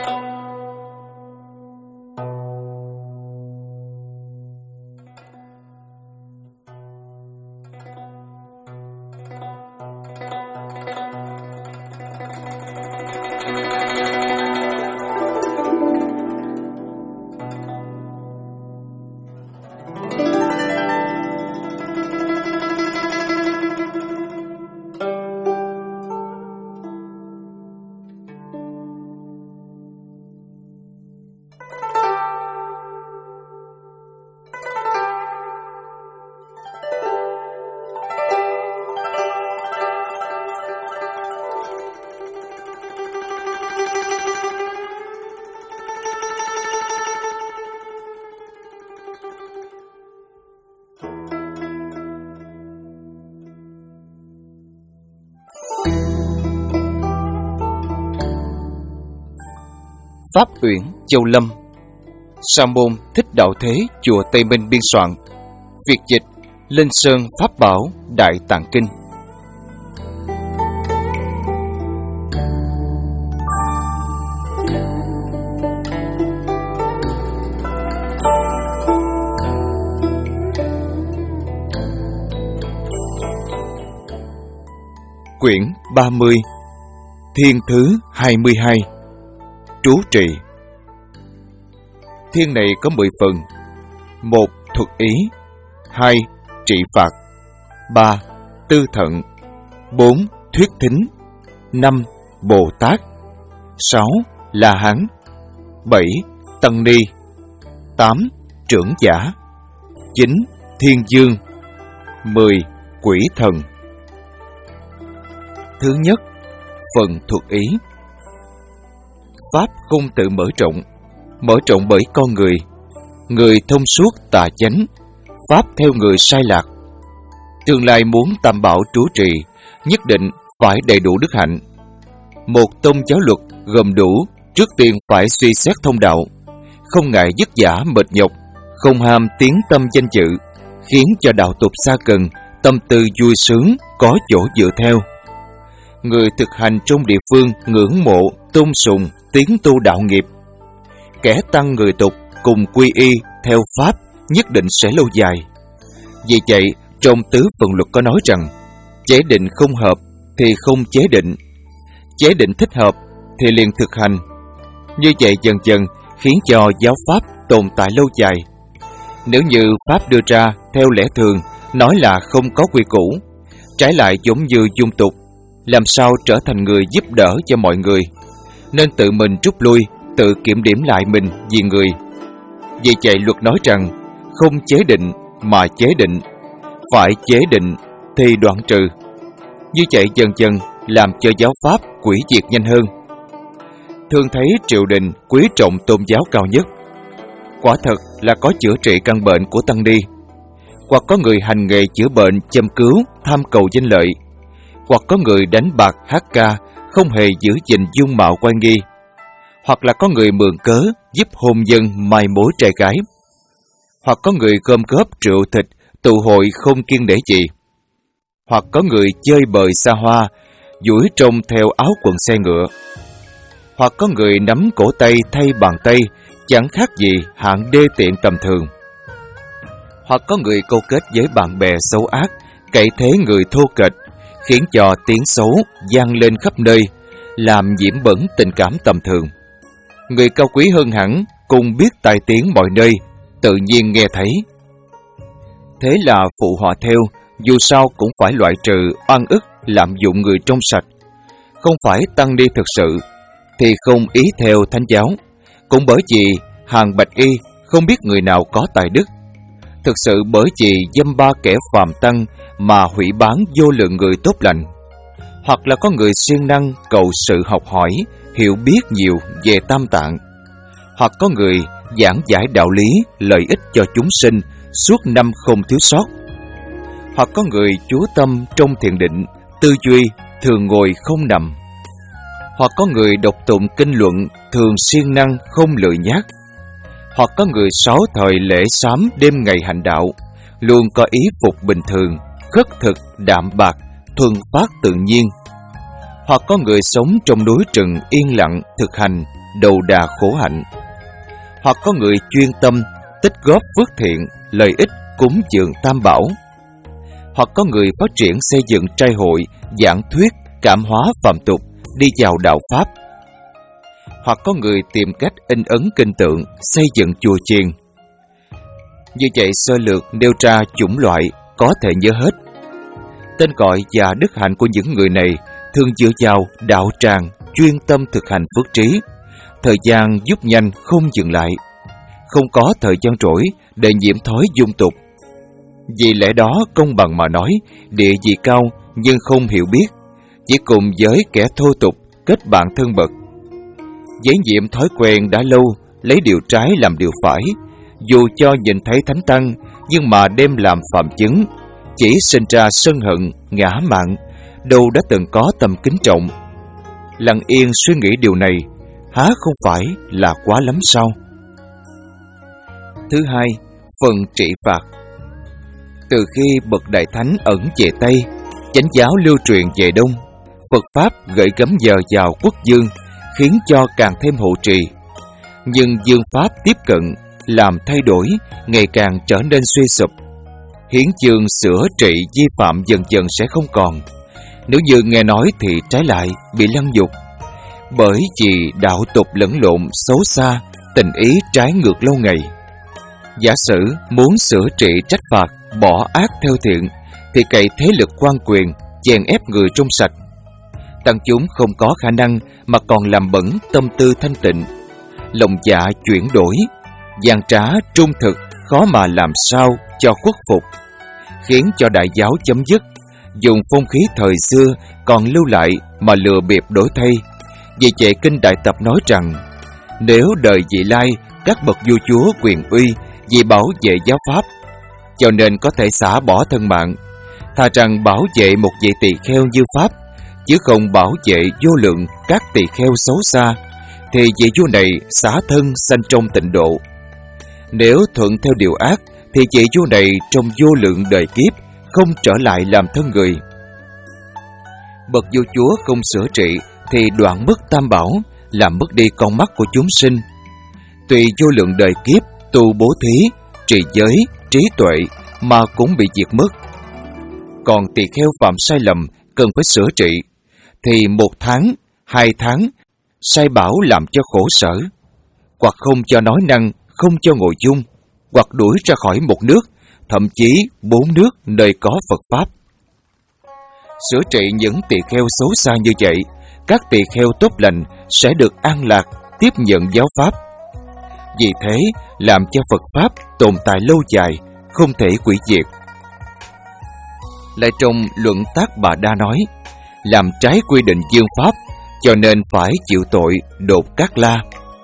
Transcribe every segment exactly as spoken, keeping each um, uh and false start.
Pháp Uyển Châu Lâm. Sa môn Thích Đạo Thế chùa Tây Minh biên soạn. Việt dịch Linh Sơn Pháp Bảo Đại Tạng Kinh. Quyển ba mươi. Thiên thứ hai mươi hai. Trú trì. Thiên này có mười phần. Một. Thuật ý. Hai. Trị phạt. Ba. Tư thận. Bốn. Thuyết thính. Năm. Bồ Tát. Sáu. La Hán. Bảy. Tăng Ni. Tám. Trưởng giả. Chín. Thiên dương. Mười. Quỷ thần. Thứ nhất. Phần thuật ý. Pháp không tự mở rộng, mở rộng bởi con người. Người thông suốt tà chánh, Pháp theo người sai lạc. Tương lai muốn tam bảo trú trì, nhất định phải đầy đủ đức hạnh. Một tông giáo luật gồm đủ, trước tiên phải suy xét thông đạo, không ngại vất vả mệt nhọc, không ham tiếng tâm danh dự, khiến cho đạo tục xa cần, tâm tư vui sướng, có chỗ dựa theo. Người thực hành trong địa phương ngưỡng mộ, tôn sùng, tiến tu đạo nghiệp. Kẻ tăng người tục cùng quy y theo Pháp nhất định sẽ lâu dài. Vì vậy, trong tứ phần luật có nói rằng, chế định không hợp thì không chế định, chế định thích hợp thì liền thực hành. Như vậy dần dần khiến cho giáo Pháp tồn tại lâu dài. Nếu như Pháp đưa ra theo lẽ thường, nói là không có quy củ, trái lại giống như dung tục, làm sao trở thành người giúp đỡ cho mọi người, nên tự mình rút lui, tự kiểm điểm lại mình vì người. Vì vậy luật nói rằng, không chế định mà chế định, phải chế định thì đoạn trừ. Như vậy dần dần làm cho giáo Pháp hủy diệt nhanh hơn. Thường thấy triều đình quý trọng tôn giáo cao nhất. Quả thật là có chữa trị căn bệnh của tăng ni, hoặc có người hành nghề chữa bệnh châm cứu tham cầu danh lợi, hoặc có người đánh bạc hát ca không hề giữ gìn dung mạo oai nghi, hoặc là có người mượn cớ giúp hôn dân mai mối trai gái, hoặc có người gom góp rượu thịt tụ hội không kiêng nể gì, hoặc có người chơi bời xa hoa duỗi trông theo áo quần xe ngựa, hoặc có người nắm cổ tay thay bàn tay chẳng khác gì hạng đê tiện tầm thường, hoặc có người câu kết với bạn bè xấu ác cậy thế người thô kệch, khiến cho tiếng xấu vang lên khắp nơi, làm nhiễm bẩn tình cảm tầm thường. Người cao quý hơn hẳn cùng biết tai tiếng mọi nơi, tự nhiên nghe thấy. Thế là phụ họ theo, dù sao cũng phải loại trừ oan ức lạm dụng người trong sạch. Không phải tăng ni thực sự thì không ý theo thánh giáo, cũng bởi vì hàng bạch y không biết người nào có tài đức. Thực sự bởi vì dăm ba kẻ phàm tăng mà hủy bán vô lượng người tốt lành, hoặc là có người siêng năng cầu sự học hỏi, hiểu biết nhiều về tam tạng, hoặc có người giảng giải đạo lý lợi ích cho chúng sinh suốt năm không thiếu sót, hoặc có người chú tâm trong thiền định, tư duy thường ngồi không nằm, hoặc có người đọc tụng kinh luận thường siêng năng không lười nhác, hoặc có người sáu thời lễ sám đêm ngày hành đạo, luôn có ý phục bình thường, khất thực, đạm bạc, thuần phát tự nhiên, hoặc có người sống trong núi rừng yên lặng thực hành, đầu đà khổ hạnh. Hoặc có người chuyên tâm tích góp phước thiện, lợi ích cúng dường tam bảo. Hoặc có người phát triển xây dựng trai hội, giảng thuyết, cảm hóa phàm tục, đi vào đạo Pháp. Hoặc có người tìm cách in ấn kinh tượng, xây dựng chùa chiền. Như vậy sơ lược nêu ra chủng loại có thể nhớ hết. Tên gọi và đức hạnh của những người này thường dựa vào đạo tràng, chuyên tâm thực hành phước trí. Thời gian giúp nhanh không dừng lại, không có thời gian rỗi để nhiễm thói dung tục. Vì lẽ đó công bằng mà nói, địa vị cao nhưng không hiểu biết, chỉ cùng với kẻ thô tục kết bạn thân mật. Với nhiễm thói quen đã lâu lấy điều trái làm điều phải, dù cho nhìn thấy thánh tăng nhưng mà đem làm phạm chứng, chỉ sinh ra sân hận, ngã mạn, đâu đã từng có tầm kính trọng. Lặng yên suy nghĩ điều này, há không phải là quá lắm sao? Thứ hai, phần trị phạt. Từ khi bậc đại thánh ẩn về Tây, chánh giáo lưu truyền về Đông, Phật Pháp gửi gắm giờ vào quốc dương, khiến cho càng thêm hộ trì. Nhưng dương Pháp tiếp cận, làm thay đổi, ngày càng trở nên suy sụp. Hiến chương sửa trị vi phạm dần dần sẽ không còn. Nếu như nghe nói thì trái lại bị lăng nhục. Bởi vì đạo tục lẫn lộn xấu xa, tình ý trái ngược lâu ngày. Giả sử muốn sửa trị trách phạt, bỏ ác theo thiện, thì cậy thế lực quan quyền, chèn ép người trong sạch. Tăng chúng không có khả năng mà còn làm bẩn tâm tư thanh tịnh. Lòng dạ chuyển đổi, gian trá trung thực, khó mà làm sao cho khuất phục, khiến cho đại giáo chấm dứt. Dùng phong khí thời xưa còn lưu lại mà lừa bịp đổi thay. Vì vậy kinh Đại Tập nói rằng, nếu đời vị lai các bậc vua chúa quyền uy vì bảo vệ giáo pháp, cho nên có thể xả bỏ thân mạng, thà rằng bảo vệ một vị tỳ kheo như pháp, chứ không bảo vệ vô lượng các tỳ kheo xấu xa, thì vị vua này xả thân sanh trong tịnh độ. Nếu thuận theo điều ác, thì vị vua này trong vô lượng đời kiếp không trở lại làm thân người. Bậc vua chúa không sửa trị thì đoạn mất tam bảo, làm mất đi con mắt của chúng sinh. Tùy vô lượng đời kiếp tu bố thí, trì giới, trí tuệ mà cũng bị diệt mất. Còn tỳ kheo phạm sai lầm cần phải sửa trị, thì một tháng, hai tháng sai bảo làm cho khổ sở, hoặc không cho nói năng, không cho ngồi chung, hoặc đuổi ra khỏi một nước, thậm chí bốn nước nơi có Phật Pháp. Sửa trị những tỳ kheo xấu xa như vậy, các tỳ kheo tốt lành sẽ được an lạc tiếp nhận giáo Pháp. Vì thế, làm cho Phật Pháp tồn tại lâu dài, không thể hủy diệt. Lại trong luận Tác Bà Đa nói, làm trái quy định dương Pháp, cho nên phải chịu tội đột Cát La.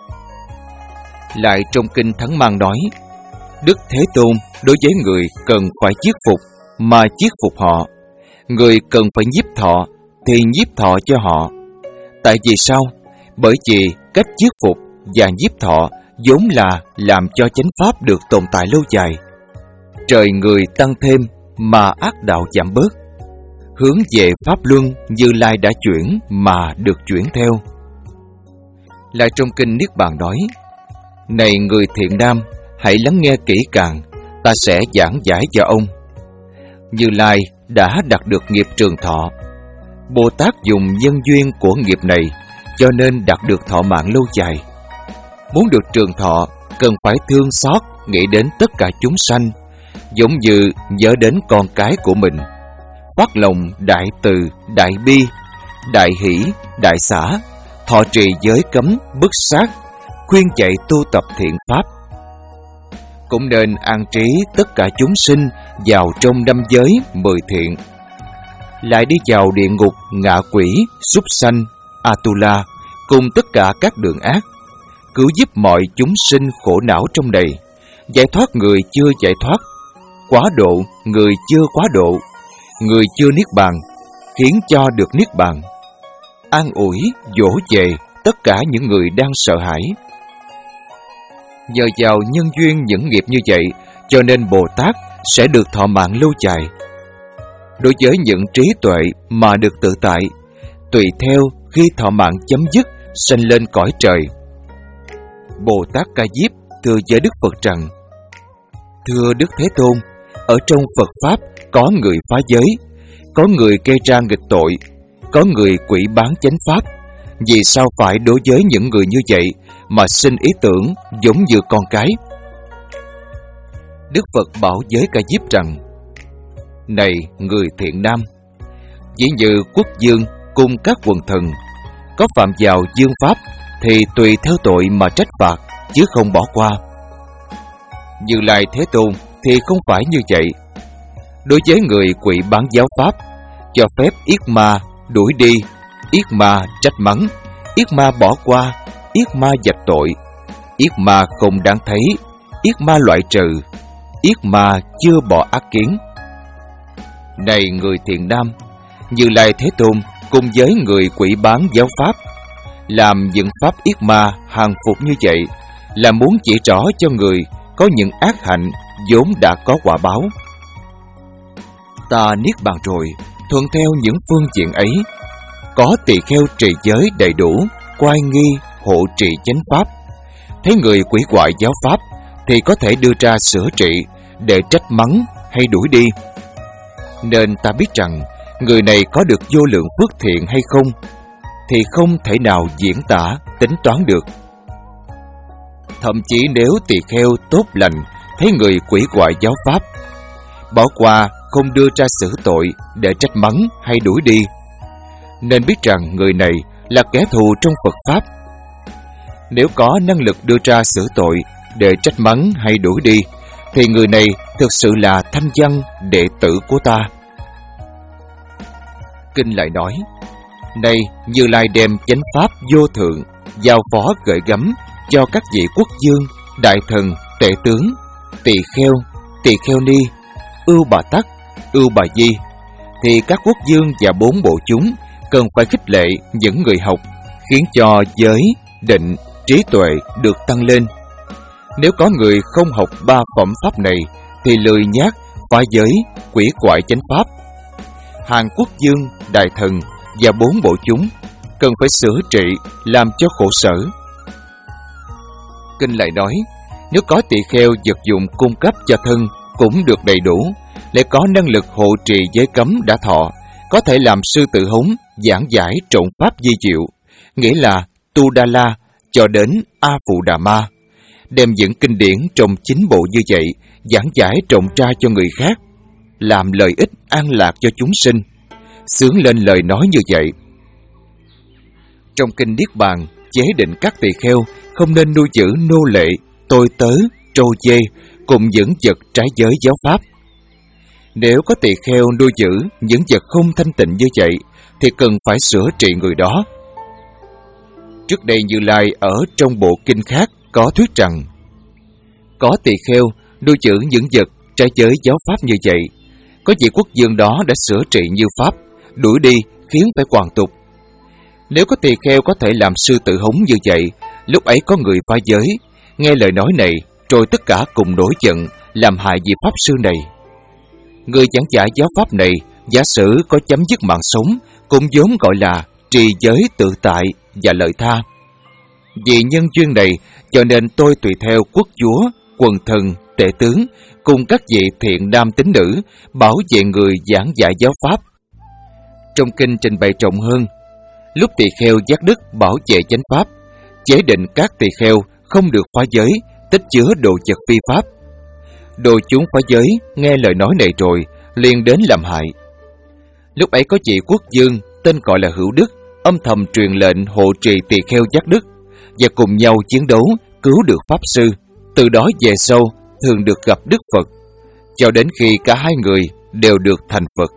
Lại trong kinh Thắng Mang nói, Đức Thế Tôn đối với người cần phải chiết phục, mà chiết phục họ. Người cần phải nhiếp thọ, thì nhiếp thọ cho họ. Tại vì sao? Bởi vì cách chiết phục và nhiếp thọ vốn là làm cho chánh pháp được tồn tại lâu dài. Trời người tăng thêm mà ác đạo giảm bớt. Hướng về Pháp Luân, Như Lai đã chuyển mà được chuyển theo. Lại trong kinh Niết Bàn nói, này người thiện nam, hãy lắng nghe kỹ càng, ta sẽ giảng giải cho ông. Như Lai đã đạt được nghiệp trường thọ. Bồ Tát dùng nhân duyên của nghiệp này, cho nên đạt được thọ mạng lâu dài. Muốn được trường thọ, cần phải thương xót, nghĩ đến tất cả chúng sanh, giống như nhớ đến con cái của mình. Phát lòng đại từ, đại bi, đại hỷ, đại xả, thọ trì giới cấm, bức sát, khuyên dạy tu tập thiện pháp. Cũng nên an trí tất cả chúng sinh vào trong năm giới mười thiện. Lại đi vào địa ngục, ngạ quỷ, súc sanh, Atula, cùng tất cả các đường ác, cứu giúp mọi chúng sinh khổ não trong này, giải thoát người chưa giải thoát, quá độ người chưa quá độ, người chưa niết bàn, khiến cho được niết bàn, an ủi, dỗ về tất cả những người đang sợ hãi. Nhờ vào nhân duyên những nghiệp như vậy, cho nên Bồ Tát sẽ được thọ mạng lâu dài. Đối với những trí tuệ mà được tự tại, tùy theo khi thọ mạng chấm dứt, sanh lên cõi trời, Bồ Tát Ca Diếp thưa với Đức Phật rằng: Thưa Đức Thế Tôn, ở trong Phật Pháp có người phá giới, có người gây ra nghịch tội, có người quỷ bán chánh Pháp. Vì sao phải đối với những người như vậy mà sinh ý tưởng giống như con cái? Đức Phật bảo với Ca Diếp rằng: Này người thiện nam, chỉ như quốc vương cùng các quần thần có phạm vào dương pháp thì tùy theo tội mà trách phạt, chứ không bỏ qua. Như Lai Thế Tôn thì không phải như vậy. Đối với người quỷ bán giáo pháp, cho phép yết ma đuổi đi, yết ma trách mắng, yết ma bỏ qua, yết ma dạch tội, yết ma không đáng thấy, yết ma loại trừ, yết ma chưa bỏ ác kiến. Này người thiện nam, Như Lai Thế Tôn cùng với người quỷ bán giáo pháp làm những pháp yết ma hàng phục như vậy là muốn chỉ rõ cho người có những ác hạnh vốn đã có quả báo. Ta niết bàn rồi, thuận theo những phương diện ấy, có tỳ kheo trì giới đầy đủ, oai nghi hộ trì chánh pháp. Thấy người quỷ hoại giáo pháp thì có thể đưa ra sửa trị để trách mắng hay đuổi đi. Nên ta biết rằng người này có được vô lượng phước thiện hay không thì không thể nào diễn tả, tính toán được. Thậm chí nếu tỳ kheo tốt lành thấy người quỷ hoại giáo pháp, bỏ qua không đưa ra xử tội để trách mắng hay đuổi đi, nên biết rằng người này là kẻ thù trong Phật Pháp. Nếu có năng lực đưa ra xử tội để trách mắng hay đuổi đi, thì người này thực sự là thanh văn đệ tử của ta. Kinh lại nói: Này Như Lai đem chánh pháp vô thượng giao phó gửi gắm cho các vị quốc vương, đại thần, tể tướng, tỳ kheo, tỳ kheo ni, ưu bà tắc, ưu bà di, thì các quốc vương và bốn bộ chúng cần phải khích lệ những người học, khiến cho giới, định, trí tuệ được tăng lên. Nếu có người không học ba phẩm pháp này thì lười nhác, phá giới, quỷ quại chánh pháp. Hàng quốc vương, đại thần và bốn bộ chúng cần phải sửa trị, làm cho khổ sở. Kinh lại nói: Nếu có tỳ kheo vật dụng cung cấp cho thân cũng được đầy đủ, lại có năng lực hộ trì giới cấm đã thọ, có thể làm sư tử hống giảng giải trộn pháp di diệu, nghĩa là Tu Đa La cho đến A Phụ Đà Ma, đem những kinh điển trong chính bộ như vậy giảng giải trộn ra cho người khác, làm lợi ích an lạc cho chúng sinh, xướng lên lời nói như vậy. Trong kinh Niết Bàn chế định các tỳ kheo không nên nuôi giữ nô lệ, tôi tớ, trâu dê cùng những vật trái giới giáo pháp. Nếu có tỳ kheo nuôi giữ những vật không thanh tịnh như vậy thì cần phải sửa trị người đó. Trước đây Như Lai ở trong bộ kinh khác có thuyết rằng: Có tỳ kheo nuôi giữ những vật trái giới giáo pháp như vậy, có vị quốc vương đó đã sửa trị như pháp, đuổi đi khiến phải hoàn tục. Nếu có tỳ kheo có thể làm sư tử hống như vậy, lúc ấy có người phá giới, nghe lời nói này, rồi tất cả cùng nổi giận, làm hại vị pháp sư này. Người giảng giải giáo pháp này, giả sử có chấm dứt mạng sống, cũng vốn gọi là trì giới tự tại và lợi tha. Vì nhân duyên này, cho nên tôi tùy theo quốc chúa, quần thần, tể tướng cùng các vị thiện nam tín nữ bảo vệ người giảng dạy giáo pháp. Trong kinh trình bày rộng hơn, lúc tỳ kheo giác đức bảo vệ chánh pháp, chế định các tỳ kheo không được phá giới, tích chứa đồ vật phi pháp. Đồ chúng phá giới nghe lời nói này rồi liền đến làm hại. Lúc ấy có vị quốc vương tên gọi là Hữu Đức âm thầm truyền lệnh hộ trì tỳ kheo giác đức và cùng nhau chiến đấu cứu được pháp sư. Từ đó về sau thường được gặp Đức Phật, cho đến khi cả hai người đều được thành Phật.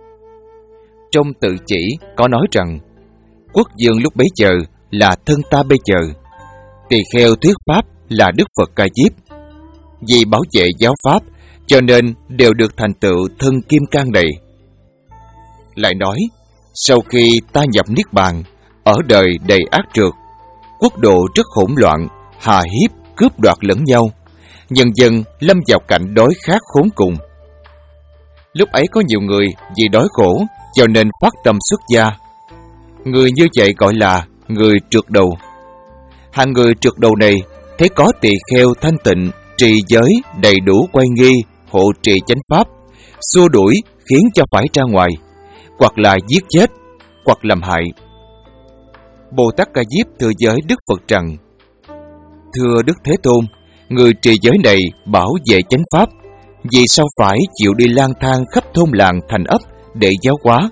Trong tự chỉ có nói rằng quốc vương lúc bấy giờ là thân ta bây giờ, tỳ kheo thuyết pháp là Đức Phật Ca Diếp. Vì bảo vệ giáo pháp cho nên đều được thành tựu thân kim cang này. Lại nói, sau khi ta nhập Niết Bàn, ở đời đầy ác trượt, quốc độ rất hỗn loạn, hà hiếp, cướp đoạt lẫn nhau, dần dần lâm vào cảnh đói khát khốn cùng. Lúc ấy có nhiều người vì đói khổ cho nên phát tâm xuất gia. Người như vậy gọi là người trượt đầu. Hạng người trượt đầu này thấy có tỳ kheo thanh tịnh, trì giới đầy đủ quay nghi, hộ trì chánh pháp, xua đuổi khiến cho phải ra ngoài, hoặc là giết chết, hoặc làm hại. Bồ Tát Ca Diếp thưa với Đức Phật rằng: Thưa Đức Thế Tôn, người trì giới này bảo vệ chánh pháp, vì sao phải chịu đi lang thang khắp thôn làng thành ấp để giáo hóa?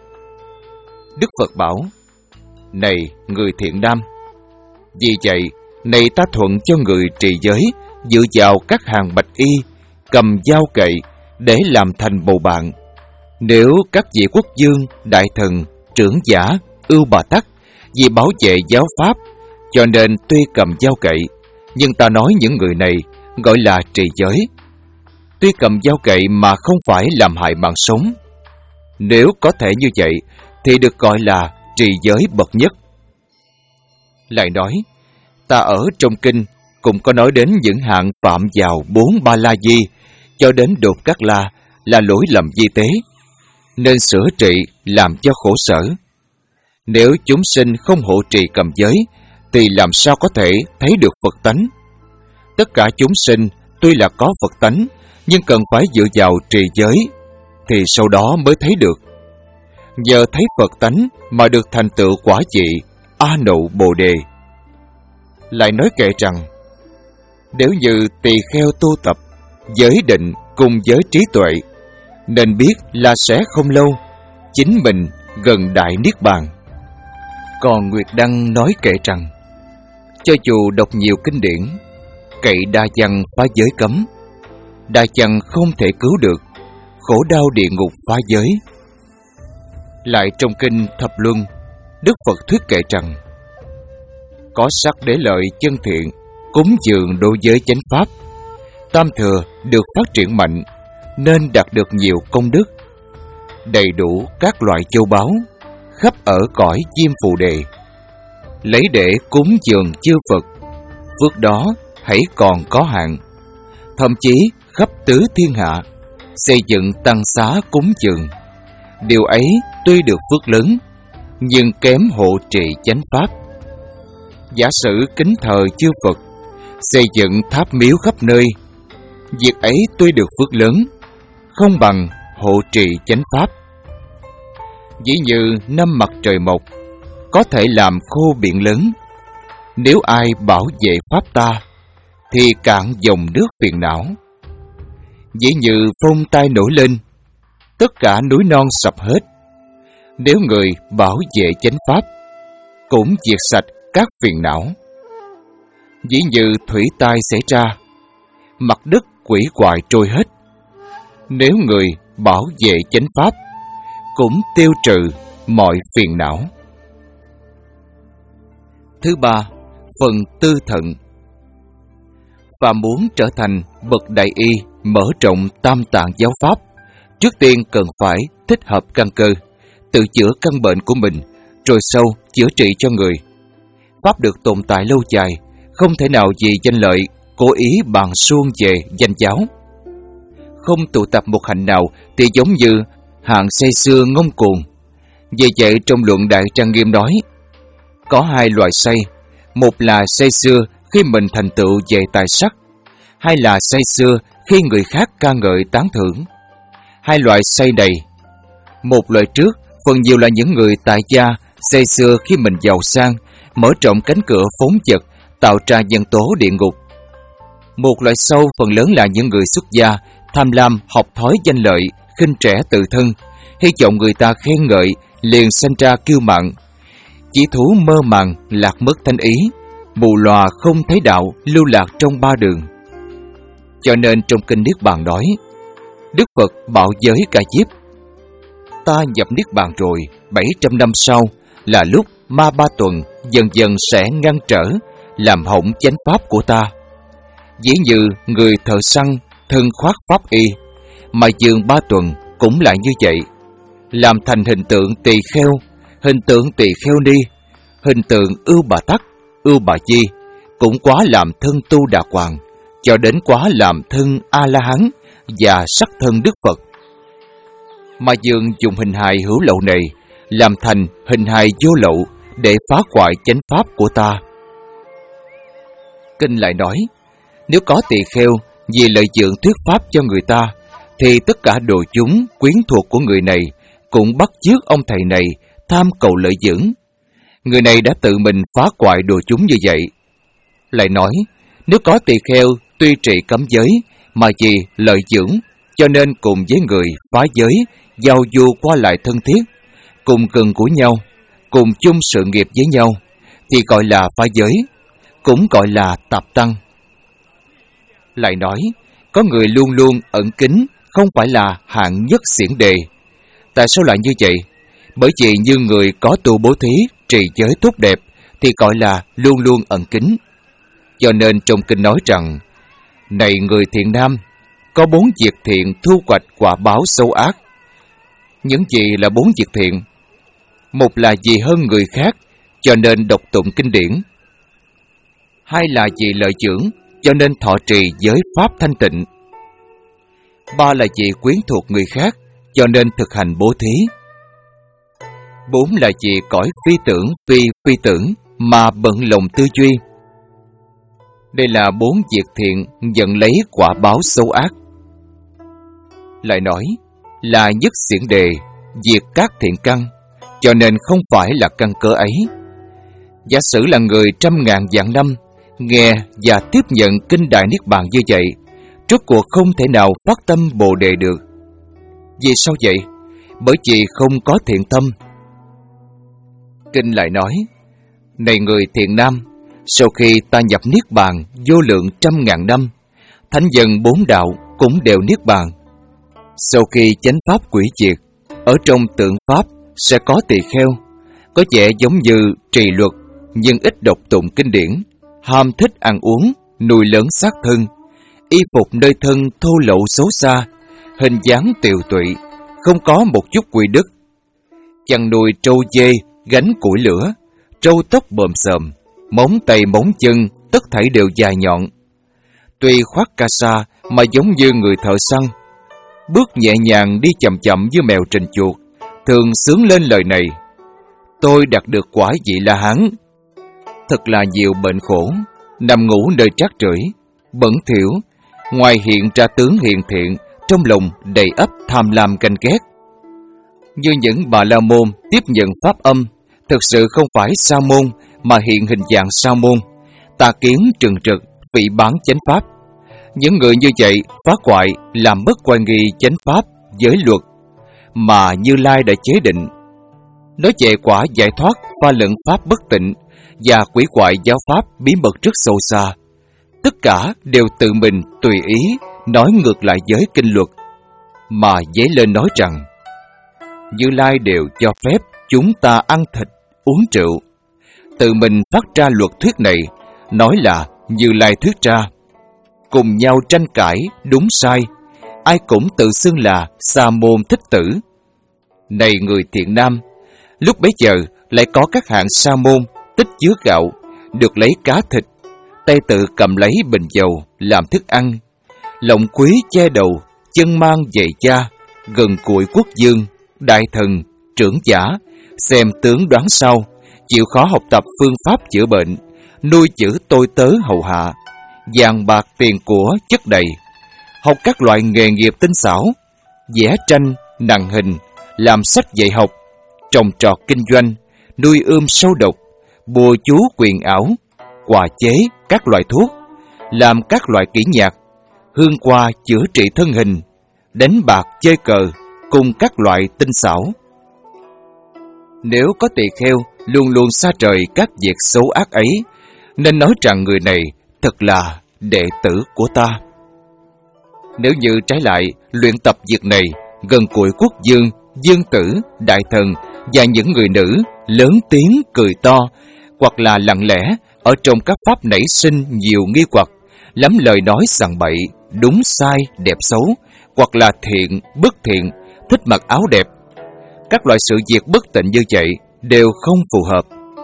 Đức Phật bảo: Này người thiện nam, vì vậy này ta thuận cho người trì giới dựa vào các hàng bạch y, cầm dao cậy để làm thành bầu bạn. Nếu các vị quốc vương, đại thần, trưởng giả, ưu bà tắc vì bảo vệ giáo pháp cho nên tuy cầm dao cậy, nhưng ta nói những người này gọi là trì giới. Tuy cầm dao cậy mà không phải làm hại mạng sống. Nếu có thể như vậy thì được gọi là trì giới bậc nhất. Lại nói, ta ở trong kinh cũng có nói đến những hạng phạm vào bốn ba la di cho đến đột các la là lỗi lầm di tế, nên sửa trị làm cho khổ sở. Nếu chúng sinh không hộ trì cầm giới thì làm sao có thể thấy được Phật tánh? Tất cả chúng sinh tuy là có Phật tánh, nhưng cần phải dựa vào trì giới thì sau đó mới thấy được. Nhờ thấy Phật tánh mà được thành tựu quả vị A Nậu Bồ Đề. Lại nói kệ rằng, nếu như tỳ kheo tu tập giới định cùng giới trí tuệ, nên biết là sẽ không lâu chính mình gần đại niết bàn. Còn Nguyệt Đăng nói kệ rằng, cho dù đọc nhiều kinh điển, cậy đa văn phá giới cấm, đa văn không thể cứu được, khổ đau địa ngục phá giới. Lại trong kinh Thập Luân, Đức Phật thuyết kệ rằng, có sắc để lợi chân thiện, cúng dường đối với chánh pháp, tam thừa được phát triển mạnh, nên đạt được nhiều công đức, đầy đủ các loại châu báu, khắp ở cõi diêm phù đề. Lấy để cúng dường chư Phật, phước đó hãy còn có hạn. Thậm chí khắp tứ thiên hạ xây dựng tăng xá cúng dường, điều ấy tuy được phước lớn, nhưng kém hộ trì chánh pháp. Giả sử kính thờ chư Phật, xây dựng tháp miếu khắp nơi, việc ấy tuy được phước lớn, không bằng hộ trì chánh pháp. Dĩ như năm mặt trời mọc, có thể làm khô biển lớn. Nếu ai bảo vệ pháp ta, thì cạn dòng nước phiền não. Dĩ như phong tai nổi lên, tất cả núi non sập hết. Nếu người bảo vệ chánh pháp, cũng diệt sạch các phiền não. Dĩ như thủy tai xảy ra, mặt đất quỷ quại trôi hết. Nếu người bảo vệ chánh pháp, cũng tiêu trừ mọi phiền não. Thứ ba, phần tư thận. Và muốn trở thành bậc đại y mở rộng tam tạng giáo pháp, trước tiên cần phải thích hợp căn cơ, tự chữa căn bệnh của mình, rồi sau chữa trị cho người. Pháp được tồn tại lâu dài, không thể nào vì danh lợi cố ý bàn suông về danh giáo. Không tụ tập một hành nào thì giống như hạng say sưa ngông cuồng. Vì vậy trong luận Đại Trang Nghiêm nói, có hai loại say, một là say sưa khi mình thành tựu về tài sắc, hai là say sưa khi người khác ca ngợi tán thưởng. Hai loại say này, một loại trước phần nhiều là những người tại gia say sưa khi mình giàu sang, mở rộng cánh cửa phóng dật, tạo ra nhân tố địa ngục. Một loại sau phần lớn là những người xuất gia, tham lam học thói danh lợi, khinh trẻ tự thân, hy vọng người ta khen ngợi, liền sanh ra kiêu mạn. Chỉ thú mơ màng, lạc mất thanh ý, mù lòa không thấy đạo, lưu lạc trong ba đường. Cho nên trong kinh Niết Bàn nói, Đức Phật bảo giới Ca Diếp, ta nhập Niết Bàn rồi, bảy trăm năm sau là lúc ma ba tuần dần dần sẽ ngăn trở, làm hỏng chánh pháp của ta. Dĩ như người thợ săn thân khoác pháp y, mà dường ba tuần cũng lại như vậy, làm thành hình tượng tỳ kheo, hình tượng tỳ kheo ni, hình tượng ưu bà tắc, ưu bà di, cũng quá làm thân tu đà hoàng, cho đến quá làm thân A La Hán và sắc thân Đức Phật. Mà dường dùng hình hài hữu lậu này làm thành hình hài vô lậu để phá hoại chánh pháp của ta. Kinh lại nói, nếu có tỳ kheo vì lợi dưỡng thuyết pháp cho người ta, thì tất cả đồ chúng quyến thuộc của người này cũng bắt chước ông thầy này tham cầu lợi dưỡng. Người này đã tự mình phá hoại đồ chúng như vậy. Lại nói, nếu có tỳ kheo tuy trì cấm giới mà vì lợi dưỡng, cho nên cùng với người phá giới giao du qua lại thân thiết, cùng gần của nhau, cùng chung sự nghiệp với nhau, thì gọi là phá giới, cũng gọi là tạp tăng. Lại nói, có người luôn luôn ẩn kín, không phải là hạng nhất xiển đề. Tại sao lại như vậy? Bởi vì như người có tu bố thí, trì giới tốt đẹp, thì gọi là luôn luôn ẩn kín. Cho nên trong kinh nói rằng, này người thiện nam, có bốn việc thiện thu hoạch quả báo xấu ác. Những gì là bốn việc thiện? Một là vì hơn người khác, cho nên đọc tụng kinh điển. Hai là vì lợi dưỡng, cho nên thọ trì giới pháp thanh tịnh. Ba là vì quyến thuộc người khác, cho nên thực hành bố thí. Bốn là vì cõi phi tưởng phi phi tưởng mà bận lòng tư duy. Đây là bốn việc thiện dẫn lấy quả báo xấu ác. Lại nói là nhất xiển đề, diệt các thiện căn, cho nên không phải là căn cơ ấy. Giả sử là người trăm ngàn vạn năm nghe và tiếp nhận kinh Đại Niết Bàn như vậy, rốt cuộc không thể nào phát tâm Bồ Đề được. Vì sao vậy? Bởi vì không có thiện tâm. Kinh lại nói, này người thiện nam, sau khi ta nhập Niết Bàn vô lượng trăm ngàn năm, thánh dân bốn đạo cũng đều Niết Bàn. Sau khi chánh pháp quỷ diệt, ở trong tượng pháp sẽ có tỳ kheo, có vẻ giống như trì luật, nhưng ít đọc tụng kinh điển, ham thích ăn uống, nuôi lớn xác thân, y phục nơi thân thô lậu xấu xa, hình dáng tiều tụy, không có một chút quy đức. Chăn nuôi trâu dê, gánh củi lửa, trâu tóc bồm xồm, móng tay móng chân tất thảy đều dài nhọn. Tuy khoác ca sa mà giống như người thợ săn, bước nhẹ nhàng đi chậm chậm như mèo trình chuột, thường sướng lên lời này: tôi đạt được quả vị La Hán. Thật là nhiều bệnh khổ, nằm ngủ nơi trát rưởi, bẩn thỉu, ngoài hiện ra tướng hiền thiện, trong lòng đầy ắp tham lam ganh ghét. Như những bà la môn tiếp nhận pháp âm, thực sự không phải sa môn mà hiện hình dạng sa môn, tà kiến trừng trực, phỉ báng chánh pháp. Những người như vậy phá hoại, làm mất quan nghi chánh pháp, giới luật mà Như Lai đã chế định. Nói về quả giải thoát pha lẫn pháp bất tịnh và quỷ hoại giáo pháp bí mật rất sâu xa, tất cả đều tự mình tùy ý nói ngược lại giới kinh luật, mà dấy lên nói rằng Như Lai đều cho phép chúng ta ăn thịt, uống rượu. Tự mình phát ra luật thuyết này, nói là Như Lai thuyết ra. Cùng nhau tranh cãi đúng sai, ai cũng tự xưng là Sa môn Thích Tử. Này người thiện nam, lúc bấy giờ lại có các hạng sa môn tích chứa gạo, được lấy cá thịt, tay tự cầm lấy bình dầu làm thức ăn, lộng quý che đầu, chân mang giày da, gần cụi quốc dương, đại thần, trưởng giả, xem tướng đoán sau, chịu khó học tập phương pháp chữa bệnh, nuôi chữ tôi tớ hầu hạ, vàng bạc tiền của chất đầy, học các loại nghề nghiệp tinh xảo, vẽ tranh, nặng hình, làm sách dạy học, trồng trọt kinh doanh, nuôi ươm sâu độc, bùa chú quyền ảo, quà chế các loại thuốc, làm các loại kỹ nhạc, hương hoa chữa trị thân hình, đánh bạc chơi cờ, cùng các loại tinh xảo. Nếu có tỳ kheo luôn luôn xa rời các việc xấu ác ấy, nên nói rằng người này thật là đệ tử của ta. Nếu như trái lại luyện tập việc này gần cội quốc dương, dương tử, đại thần và những người nữ lớn tiếng cười to, hoặc là lặng lẽ ở trong các pháp nảy sinh nhiều nghi hoặc, lắm lời nói sằng bậy, đúng sai, đẹp xấu, hoặc là thiện, bất thiện, thích mặc áo đẹp, các loại sự việc bất tịnh như vậy đều không phù hợp.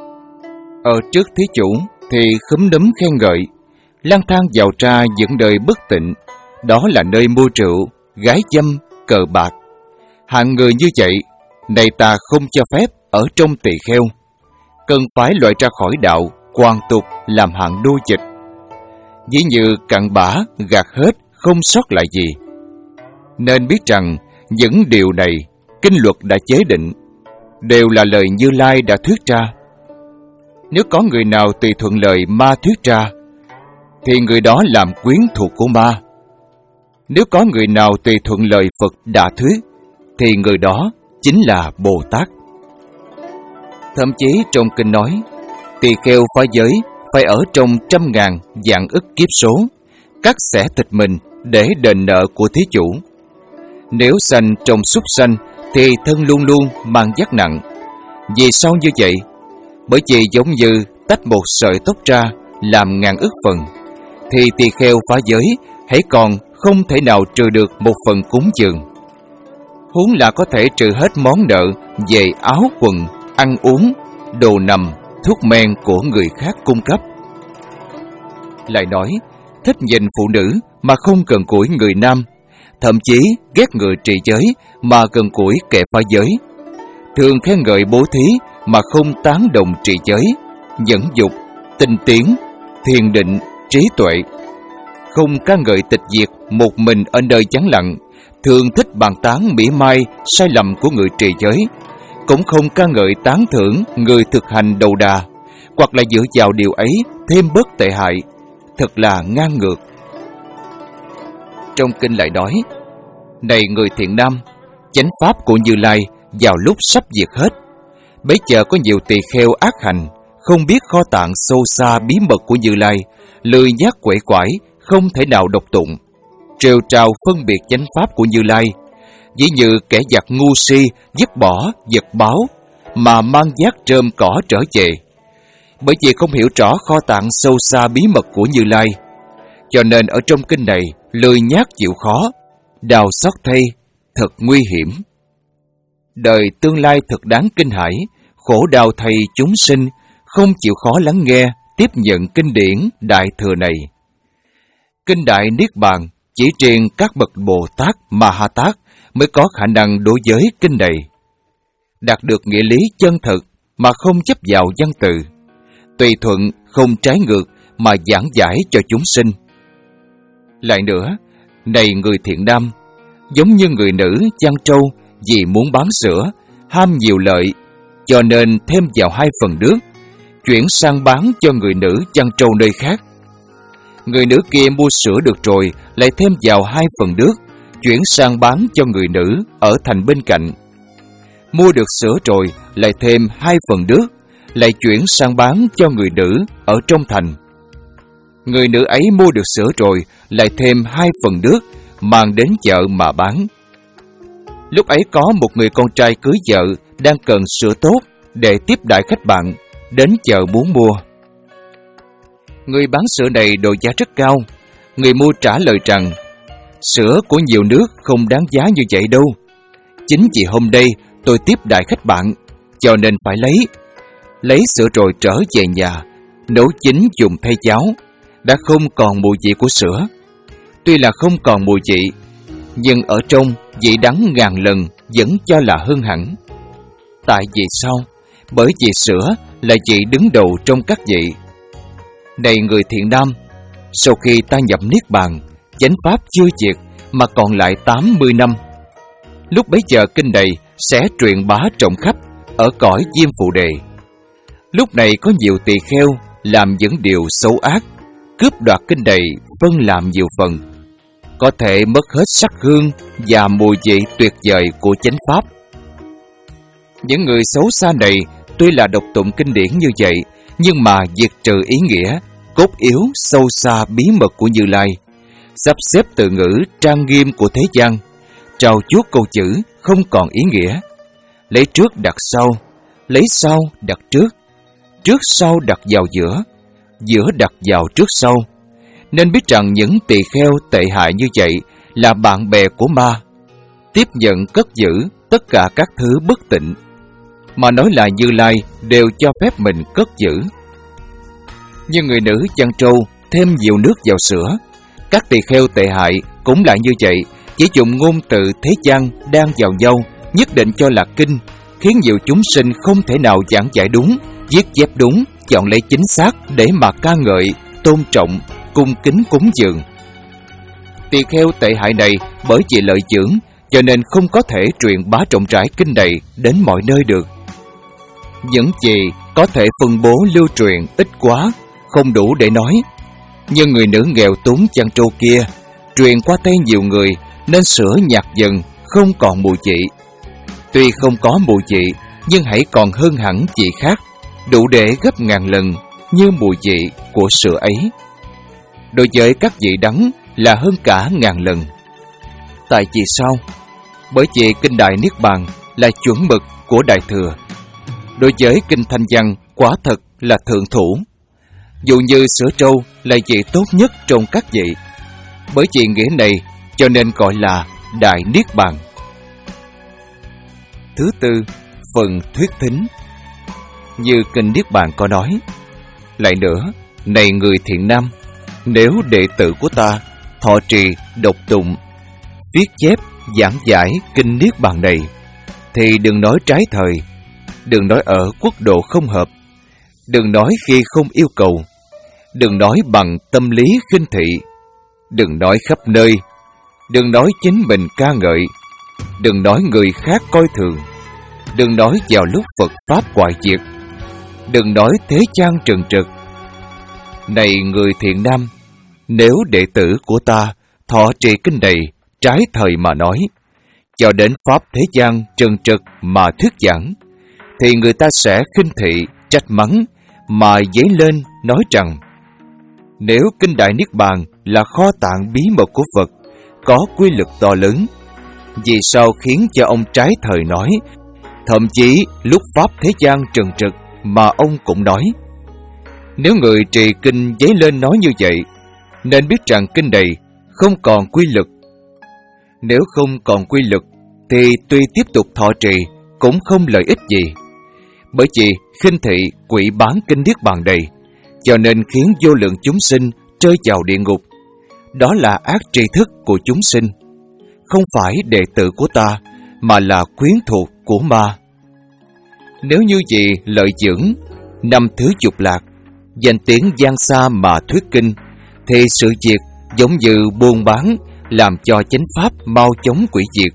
Ở trước thí chủ thì khúm núm khen ngợi, lang thang vào ra những đời bất tịnh, đó là nơi mua rượu, gái dâm, cờ bạc. Hạng người như vậy, này ta không cho phép ở trong tỳ kheo, cần phải loại ra khỏi đạo, hoàn tục làm hạng đô dịch. ví như cặn bã, gạt hết, không sót lại gì. Nên biết rằng những điều này kinh luật đã chế định, đều là lời Như Lai đã thuyết ra. Nếu có người nào tùy thuận lời ma thuyết ra, thì người đó làm quyến thuộc của ma. Nếu có người nào tùy thuận lời Phật đã thuyết, thì người đó chính là Bồ Tát. Thậm chí trong kinh nói, tỳ kheo phá giới phải ở trong trăm ngàn vạn ức kiếp số, cắt xẻ thịt mình để đền nợ của thí chủ. Nếu sanh trong súc sanh thì thân luôn luôn mang vác nặng. Vì sao như vậy? Bởi vì giống như tách một sợi tóc ra làm ngàn ức phần, thì tỳ kheo phá giới hãy còn không thể nào trừ được một phần cúng dường. Huống là có thể trừ hết món nợ về áo quần, ăn uống, đồ nằm, thuốc men của người khác cung cấp. Lại nói, thích nhìn phụ nữ mà không gần gũi người nam, thậm chí ghét người trì giới mà gần gũi kẻ phá giới. Thường khen ngợi bố thí mà không tán đồng trì giới, nhẫn dục, tinh tiến, thiền định, trí tuệ. Không ca ngợi tịch diệt một mình ở nơi vắng lặng, thường thích bàn tán mỉa mai sai lầm của người trì giới, cũng không ca ngợi tán thưởng người thực hành đầu đà, hoặc là dựa vào điều ấy thêm bớt tệ hại, thật là ngang ngược. Trong kinh lại nói, này người thiện nam, chánh pháp của Như Lai vào lúc sắp diệt hết, bấy giờ có nhiều tỳ kheo ác hành, không biết kho tạng sâu xa bí mật của Như Lai, lười nhác quẩy quải, không thể nào đọc tụng, trêu trào phân biệt chánh pháp của Như Lai, ví như kẻ giặc ngu si dứt bỏ vật báo mà mang vác trơm cỏ trở về. Bởi vì không hiểu rõ kho tạng sâu xa bí mật của Như Lai, cho nên ở trong kinh này lười nhác chịu khó, đào xót thay, thật nguy hiểm. Đời tương lai thật đáng kinh hãi, khổ đau thay chúng sinh không chịu khó lắng nghe, tiếp nhận kinh điển Đại Thừa này. Kinh Đại Niết Bàn chỉ riêng các bậc Bồ Tát, Ma Ha Tát mới có khả năng đối với kinh này, đạt được nghĩa lý chân thực mà không chấp vào văn từ, tùy thuận không trái ngược mà giảng giải cho chúng sinh. Lại nữa, này người thiện nam, giống như người nữ chăn trâu vì muốn bán sữa, ham nhiều lợi, cho nên thêm vào hai phần nước, chuyển sang bán cho người nữ chăn trâu nơi khác. Người nữ kia mua sữa được rồi, lại thêm vào hai phần nước, chuyển sang bán cho người nữ ở thành bên cạnh. Mua được sữa rồi, lại thêm hai phần nước, lại chuyển sang bán cho người nữ ở trong thành. Người nữ ấy mua được sữa rồi, lại thêm hai phần nước, mang đến chợ mà bán. Lúc ấy có một người con trai cưới vợ đang cần sữa tốt để tiếp đãi khách bạn, đến chợ muốn mua. Người bán sữa này đồ giá rất cao. Người mua trả lời rằng, sữa của nhiều nước không đáng giá như vậy đâu. Chính vì hôm nay tôi tiếp đãi khách bạn, cho nên phải lấy. Lấy sữa rồi trở về nhà, nấu chín dùng thay cháo, đã không còn mùi vị của sữa. Tuy là không còn mùi vị, nhưng ở trong vị đắng ngàn lần vẫn cho là hơn hẳn. Tại vì sao? Bởi vì sữa là vị đứng đầu trong các vị. Này người thiện nam, sau khi ta nhập Niết Bàn, chánh pháp chưa diệt mà còn lại tám mươi năm. Lúc bấy giờ kinh này sẽ truyền bá rộng khắp ở cõi Diêm Phù Đề. Lúc này có nhiều tỳ kheo làm những điều xấu ác, cướp đoạt kinh này phân làm nhiều phần, có thể mất hết sắc hương và mùi vị tuyệt vời của chánh pháp. Những người xấu xa này tuy là đọc tụng kinh điển như vậy, nhưng mà diệt trừ ý nghĩa, cốt yếu sâu xa bí mật của Như Lai, sắp xếp từ ngữ trang nghiêm của thế gian, trao chuốt câu chữ không còn ý nghĩa, lấy trước đặt sau, lấy sau đặt trước, trước sau đặt vào giữa, giữa đặt vào trước sau. Nên biết rằng những tỳ kheo tệ hại như vậy là bạn bè của ma, tiếp nhận cất giữ tất cả các thứ bất tịnh, mà nói là Như Lai đều cho phép mình cất giữ. Như người nữ chăn trâu thêm nhiều nước vào sữa, các tỳ kheo tệ hại cũng lại như vậy, chỉ dùng ngôn từ thế gian đang vào nhau, nhất định cho là kinh, khiến nhiều chúng sinh không thể nào giảng giải đúng, viết chép đúng, chọn lấy chính xác để mà ca ngợi, tôn trọng, cung kính cúng dường. Tỳ kheo tệ hại này bởi vì lợi dưỡng cho nên không có thể truyền bá rộng rãi kinh này đến mọi nơi được. Những gì có thể phân bố lưu truyền ít quá, không đủ để nói. Nhưng người nữ nghèo túng chăn trâu kia truyền qua tay nhiều người nên sữa nhạt dần, không còn mùi vị. Tuy không có mùi vị, nhưng hãy còn hơn hẳn vị khác, đủ để gấp ngàn lần như mùi vị của sữa ấy. Đối với các vị đắng là hơn cả ngàn lần. Tại vì sao? Bởi vì kinh Đại Niết Bàn là chuẩn mực của Đại Thừa. Đối với kinh Thanh Văn quả thật là thượng thủ. Dù như sữa trâu là vị tốt nhất trong các vị. Bởi vì nghĩa này cho nên gọi là Đại Niết Bàn. Thứ tư, phần thuyết thính. Như kinh Niết Bàn có nói: lại nữa, này người thiện nam, nếu đệ tử của ta thọ trì, đọc tụng, viết chép, giảng giải kinh Niết Bàn này, thì đừng nói trái thời, đừng nói ở quốc độ không hợp, đừng nói khi không yêu cầu, đừng nói bằng tâm lý khinh thị, đừng nói khắp nơi, đừng nói chính mình ca ngợi, đừng nói người khác coi thường, đừng nói vào lúc Phật Pháp hoại diệt, đừng nói thế gian trừng trực. Này người thiện nam, nếu đệ tử của ta thọ trì kinh này trái thời mà nói, cho đến Pháp thế gian trừng trực mà thuyết giảng, thì người ta sẽ khinh thị, trách mắng, mà dấy lên nói rằng: nếu kinh Đại Niết Bàn là kho tàng bí mật của Phật, có quy lực to lớn, vì sao khiến cho ông trái thời nói, thậm chí lúc Pháp thế gian trừng trực mà ông cũng nói? Nếu người trì kinh dấy lên nói như vậy, nên biết rằng kinh này không còn quy lực. Nếu không còn quy lực, thì tuy tiếp tục thọ trì cũng không lợi ích gì. Bởi vì khinh thị quỷ bán kinh Niết Bàn này, cho nên khiến vô lượng chúng sinh rơi vào địa ngục. Đó là ác tri thức của chúng sinh, không phải đệ tử của ta, mà là quyến thuộc của ma. Nếu như vì lợi dưỡng, năm thứ dục lạc, danh tiếng gian xa mà thuyết kinh, thì sự việc giống như buôn bán, làm cho chánh pháp mau chóng quỷ diệt.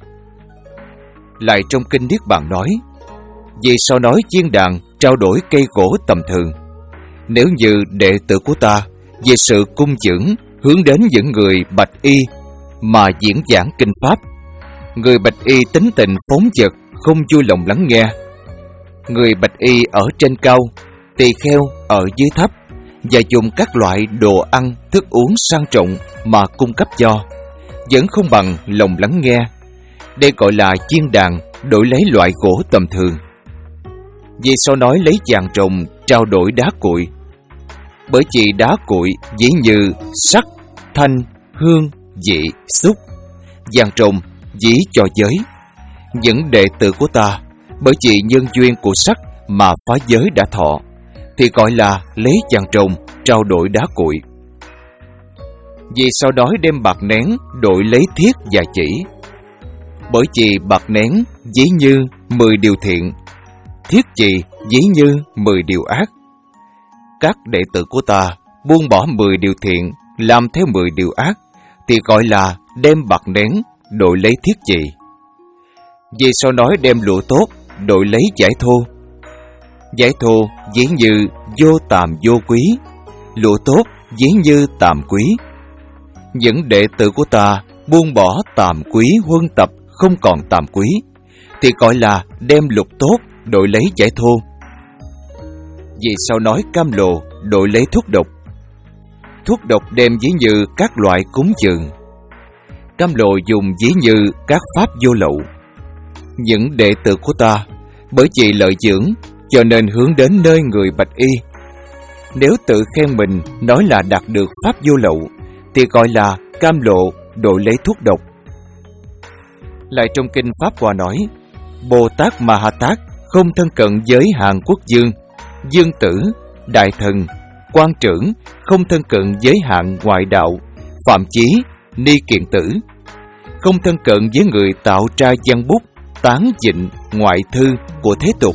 Lại trong kinh Niết Bàn nói: vì sao nói chiên đàn trao đổi cây gỗ tầm thường? Nếu như đệ tử của ta về sự cung dưỡng hướng đến những người bạch y mà diễn giảng kinh pháp, người bạch y tính tình phóng dật, không vui lòng lắng nghe. Người bạch y ở trên cao, tỳ kheo ở dưới thấp, và dùng các loại đồ ăn, thức uống sang trọng mà cung cấp cho, vẫn không bằng lòng lắng nghe. Đây gọi là chiên đàn đổi lấy loại gỗ tầm thường. Vì sao nói lấy vàng rồng trao đổi đá cuội? Bởi vì đá cuội dĩ như sắc, thanh, hương, vị, xúc, vàng rồng dĩ cho giới. Những đệ tử của ta bởi vì nhân duyên của sắc mà phá giới đã thọ, thì gọi là lấy vàng rồng trao đổi đá cuội. Vì sao đói đem bạc nén đổi lấy thiết và chỉ? Bởi vì bạc nén dĩ như mười điều thiện, thiết chỉ dĩ như mười điều ác. Các đệ tử của ta buông bỏ mười điều thiện, làm theo mười điều ác, thì gọi là đem bạc nén đổi lấy thiết chỉ. Vì sao nói đem lụa tốt đổi lấy giải thô? Giải thô dĩ như vô tàm vô quý, lụa tốt dĩ như tàm quý. Những đệ tử của ta buông bỏ tàm quý huân tập, không còn tàm quý, thì gọi là đem lục tốt đổi lấy giải thô. Vì sao nói cam lồ đổi lấy thuốc độc? Thuốc độc đem dĩ như các loại cúng dường, cam lồ dùng dĩ như các pháp vô lậu. Những đệ tử của ta bởi vì lợi dưỡng cho nên hướng đến nơi người bạch y. Nếu tự khen mình nói là đạt được pháp vô lậu, thì gọi là cam lộ đổi lấy thuốc độc. Lại trong kinh Pháp Hoa nói: Bồ Tát Ma Ha Tát không thân cận với hàng quốc dương, dương tử, đại thần, quan trưởng, không thân cận với hạng ngoại đạo, phạm chí, ni kiện tử, không thân cận với người tạo ra văn bút, tán dịnh, ngoại thư của thế tục,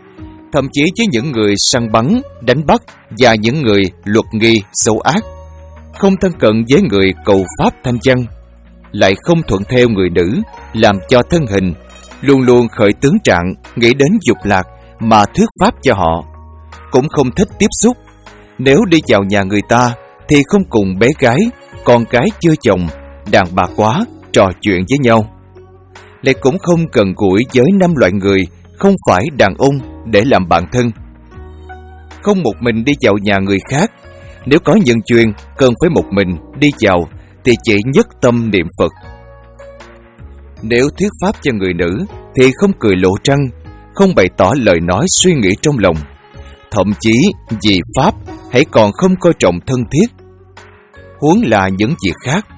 thậm chí với những người săn bắn, đánh bắt và những người luật nghi xấu ác, không thân cận với người cầu pháp thanh văn, lại không thuận theo người nữ, làm cho thân hình luôn luôn khởi tướng trạng, nghĩ đến dục lạc mà thuyết pháp cho họ, cũng không thích tiếp xúc. Nếu đi vào nhà người ta thì không cùng bé gái, con cái chưa chồng, đàn bà quá trò chuyện với nhau, lại cũng không gần gũi với năm loại người không phải đàn ông để làm bạn thân. Không một mình đi vào nhà người khác, nếu có nhân duyên cần phải một mình đi vào thì chỉ nhất tâm niệm Phật. Nếu thuyết pháp cho người nữ thì không cười lộ răng, không bày tỏ lời nói suy nghĩ trong lòng, thậm chí vì pháp hãy còn không coi trọng thân thiết, huống là những việc khác.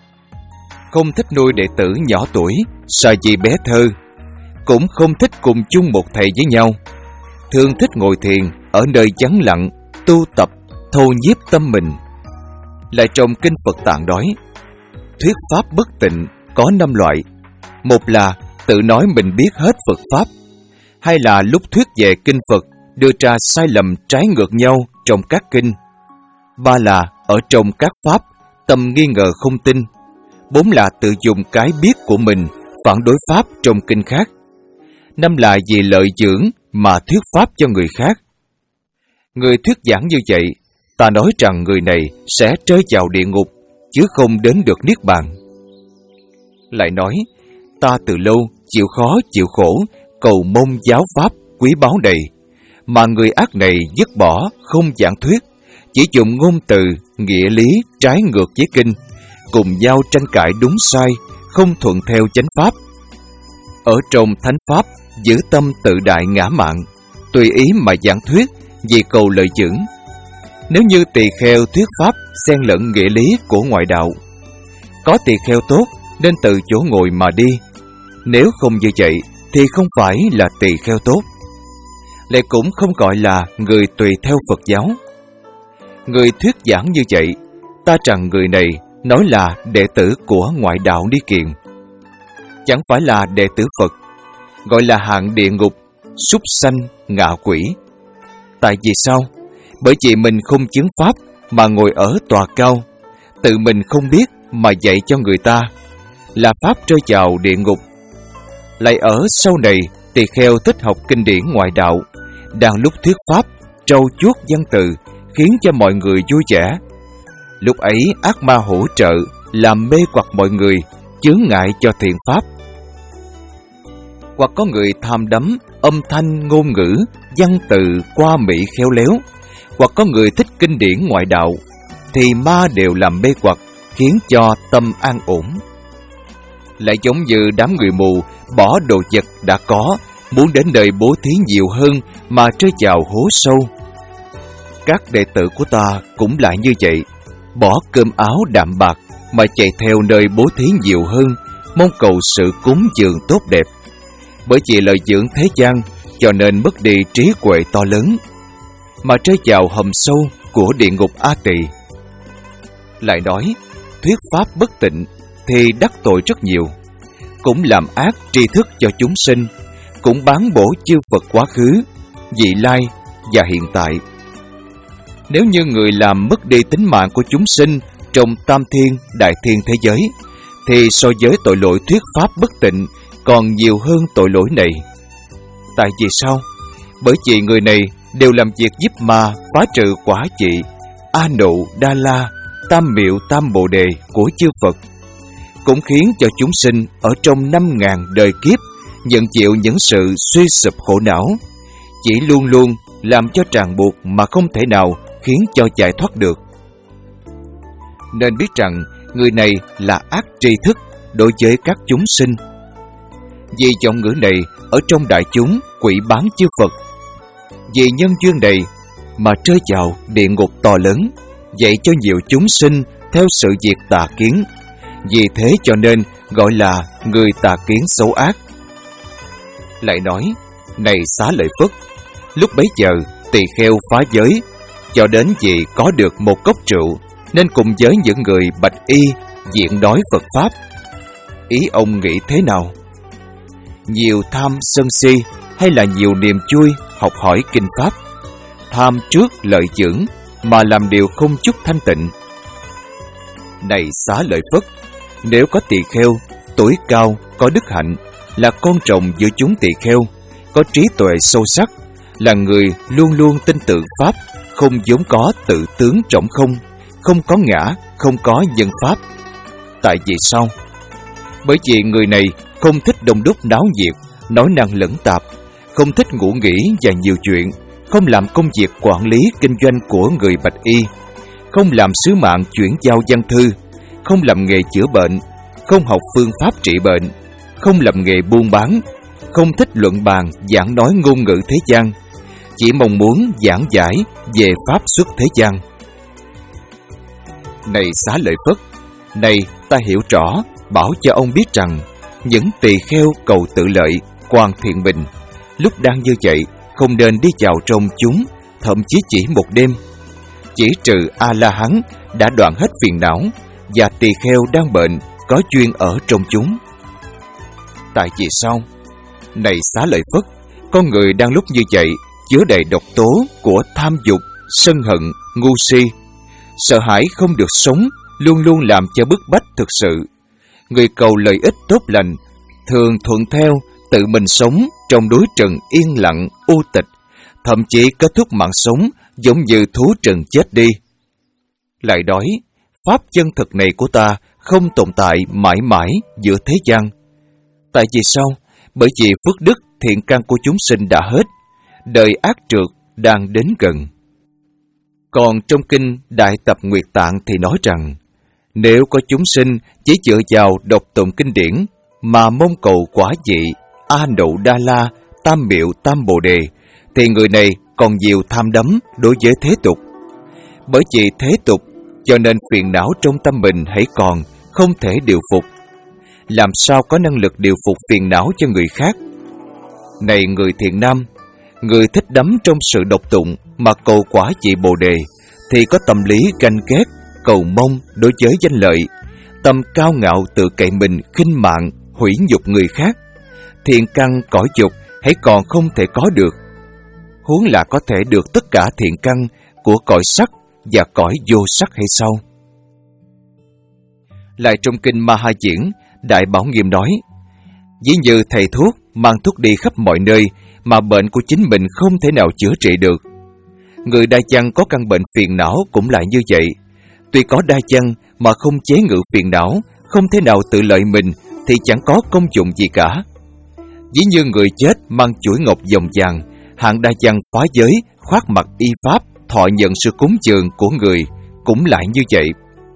Không thích nuôi đệ tử nhỏ tuổi, sợ vì bé thơ, cũng không thích cùng chung một thầy với nhau, thường thích ngồi thiền ở nơi vắng lặng, tu tập thâu nhiếp tâm mình. Lại trong kinh Phật Tạng nói, thuyết pháp bất tịnh có năm loại. Một là tự nói mình biết hết Phật pháp, hai là lúc thuyết về kinh Phật đưa ra sai lầm trái ngược nhau trong các kinh, ba là ở trong các pháp tâm nghi ngờ không tin, bốn là tự dùng cái biết của mình phản đối pháp trong kinh khác, năm là vì lợi dưỡng mà thuyết pháp cho người khác. Người thuyết giảng như vậy, ta nói rằng người này sẽ rơi vào địa ngục, chứ không đến được niết bàn. Lại nói, ta từ lâu chịu khó chịu khổ, cầu mong giáo pháp quý báu này, mà người ác này dứt bỏ không giảng thuyết, chỉ dùng ngôn từ, nghĩa lý trái ngược với kinh, cùng nhau tranh cãi đúng sai, không thuận theo chánh pháp. Ở trong thánh pháp, giữ tâm tự đại ngã mạn, tùy ý mà giảng thuyết vì cầu lợi dưỡng. Nếu như tỳ kheo thuyết pháp xen lẫn nghĩa lý của ngoại đạo, có tỳ kheo tốt nên từ chỗ ngồi mà đi, nếu không như vậy thì không phải là tỳ kheo tốt, lại cũng không gọi là người tùy theo Phật giáo. Người thuyết giảng như vậy, ta rằng người này nói là đệ tử của ngoại đạo Ni Kiền, chẳng phải là đệ tử Phật, gọi là hạng địa ngục, súc sanh, ngạ quỷ. Tại vì sao? Bởi vì mình không chứng pháp mà ngồi ở tòa cao, tự mình không biết mà dạy cho người ta, là pháp rơi vào địa ngục. Lại ở sau này, tỳ kheo thích học kinh điển ngoại đạo, đang lúc thuyết pháp trau chuốt văn từ, khiến cho mọi người vui vẻ. Lúc ấy ác ma hỗ trợ, làm mê hoặc mọi người, chướng ngại cho thiện pháp. Hoặc có người tham đắm âm thanh ngôn ngữ, văn từ qua mỹ khéo léo, hoặc có người thích kinh điển ngoại đạo, thì ma đều làm mê hoặc, khiến cho tâm an ổn. Lại giống như đám người mù bỏ đồ vật đã có, muốn đến nơi bố thí nhiều hơn mà rơi vào hố sâu. Các đệ tử của ta cũng lại như vậy, bỏ cơm áo đạm bạc mà chạy theo nơi bố thí nhiều hơn, mong cầu sự cúng dường tốt đẹp. Bởi vì lợi dưỡng thế gian, cho nên mất đi trí huệ to lớn, mà rơi vào hầm sâu của địa ngục A Tỳ. Lại nói, thuyết pháp bất tịnh thì đắc tội rất nhiều, cũng làm ác tri thức cho chúng sinh, cũng bán bổ chư Phật quá khứ, vị lai và hiện tại. Nếu như người làm mất đi tính mạng của chúng sinh trong tam thiên đại thiên thế giới, thì so với tội lỗi thuyết pháp bất tịnh còn nhiều hơn tội lỗi này. Tại vì sao? Bởi vì người này đều làm việc giúp ma phá trừ quả trị A Nụ Đa La Tam Miệu Tam Bồ Đề của chư Phật, cũng khiến cho chúng sinh ở trong năm ngàn đời kiếp nhận chịu những sự suy sụp khổ não, chỉ luôn luôn làm cho ràng buộc mà không thể nào khiến cho giải thoát được. Nên biết rằng người này là ác tri thức đối với các chúng sinh. Vì giọng ngữ này ở trong đại chúng quỷ bán chư Phật, vì nhân duyên này mà rơi vào địa ngục to lớn, dạy cho nhiều chúng sinh theo sự việc tà kiến. Vì thế cho nên gọi là người tà kiến xấu ác. Lại nói, này Xá Lợi Phất, lúc bấy giờ tỳ kheo phá giới, cho đến vì có được một cốc rượu, nên cùng với những người bạch y diện đói Phật Pháp. Ý ông nghĩ thế nào? Nhiều tham sân si, hay là nhiều niềm vui học hỏi kinh Pháp, tham trước lợi dưỡng mà làm điều không chút thanh tịnh? Này Xá Lợi Phất, nếu có tỳ kheo, tuổi cao, có đức hạnh, là con rồng giữa chúng tỳ kheo, có trí tuệ sâu sắc, là người luôn luôn tin tưởng Pháp, không vốn có tự tướng trống không, không có ngã, không có nhân Pháp. Tại vì sao? Bởi vì người này không thích đông đúc náo nhiệt, nói năng lẫn tạp, không thích ngủ nghỉ và nhiều chuyện, không làm công việc quản lý kinh doanh của người bạch y, không làm sứ mạng chuyển giao văn thư, không làm nghề chữa bệnh, không học phương pháp trị bệnh, không làm nghề buôn bán, không thích luận bàn giảng nói ngôn ngữ thế gian, chỉ mong muốn giảng giải về pháp xuất thế gian. Này Xá Lợi Phất, này ta hiểu rõ, bảo cho ông biết rằng những tỳ kheo cầu tự lợi, quan thiện bình, lúc đang như vậy không nên đi vào trong chúng, thậm chí chỉ một đêm. Chỉ trừ A-la-hán đã đoạn hết phiền não, và tỳ kheo đang bệnh có duyên ở trong chúng. Tại vì sao? Này Xá Lợi Phất, con người đang lúc như vậy chứa đầy độc tố của tham dục, sân hận, ngu si, sợ hãi không được sống, luôn luôn làm cho bức bách thực sự. Người cầu lợi ích tốt lành thường thuận theo tự mình sống trong đối trần yên lặng, u tịch, thậm chí kết thúc mạng sống giống như thú trần chết đi. Lại đói, pháp chân thực này của ta không tồn tại mãi mãi giữa thế gian. Tại vì sao? Bởi vì phước đức thiện căn của chúng sinh đã hết, đời ác trượt đang đến gần. Còn trong kinh Đại Tập Nguyệt Tạng thì nói rằng, nếu có chúng sinh chỉ dựa vào đọc tụng kinh điển mà mong cầu quả vị A Nậu Đa La, Tam Miệu Tam Bồ Đề, thì người này còn nhiều tham đắm đối với thế tục. Bởi vì thế tục, cho nên phiền não trong tâm mình hãy còn, không thể điều phục. Làm sao có năng lực điều phục phiền não cho người khác? Này người thiện nam, người thích đắm trong sự độc tụng mà cầu quả vị Bồ Đề, thì có tâm lý ganh ghét, cầu mong đối với danh lợi, tâm cao ngạo tự cậy mình, khinh mạng, hủy nhục người khác. Thiện căn cõi dục hãy còn không thể có được, huống là có thể được tất cả thiện căn của cõi sắc và cõi vô sắc hay sao? Lại trong kinh Ma Ha Diễn, Đại Bảo Nghiêm nói, ví như thầy thuốc mang thuốc đi khắp mọi nơi mà bệnh của chính mình không thể nào chữa trị được. Người đa văn có căn bệnh phiền não cũng lại như vậy. Tuy có đa văn mà không chế ngự phiền não, không thể nào tự lợi mình, thì chẳng có công dụng gì cả. Ví như người chết mang chuỗi ngọc vòng vàng, hạng đa văn phá giới, khoác mặt y pháp, thọ nhận sự cúng dường của người, cũng lại như vậy.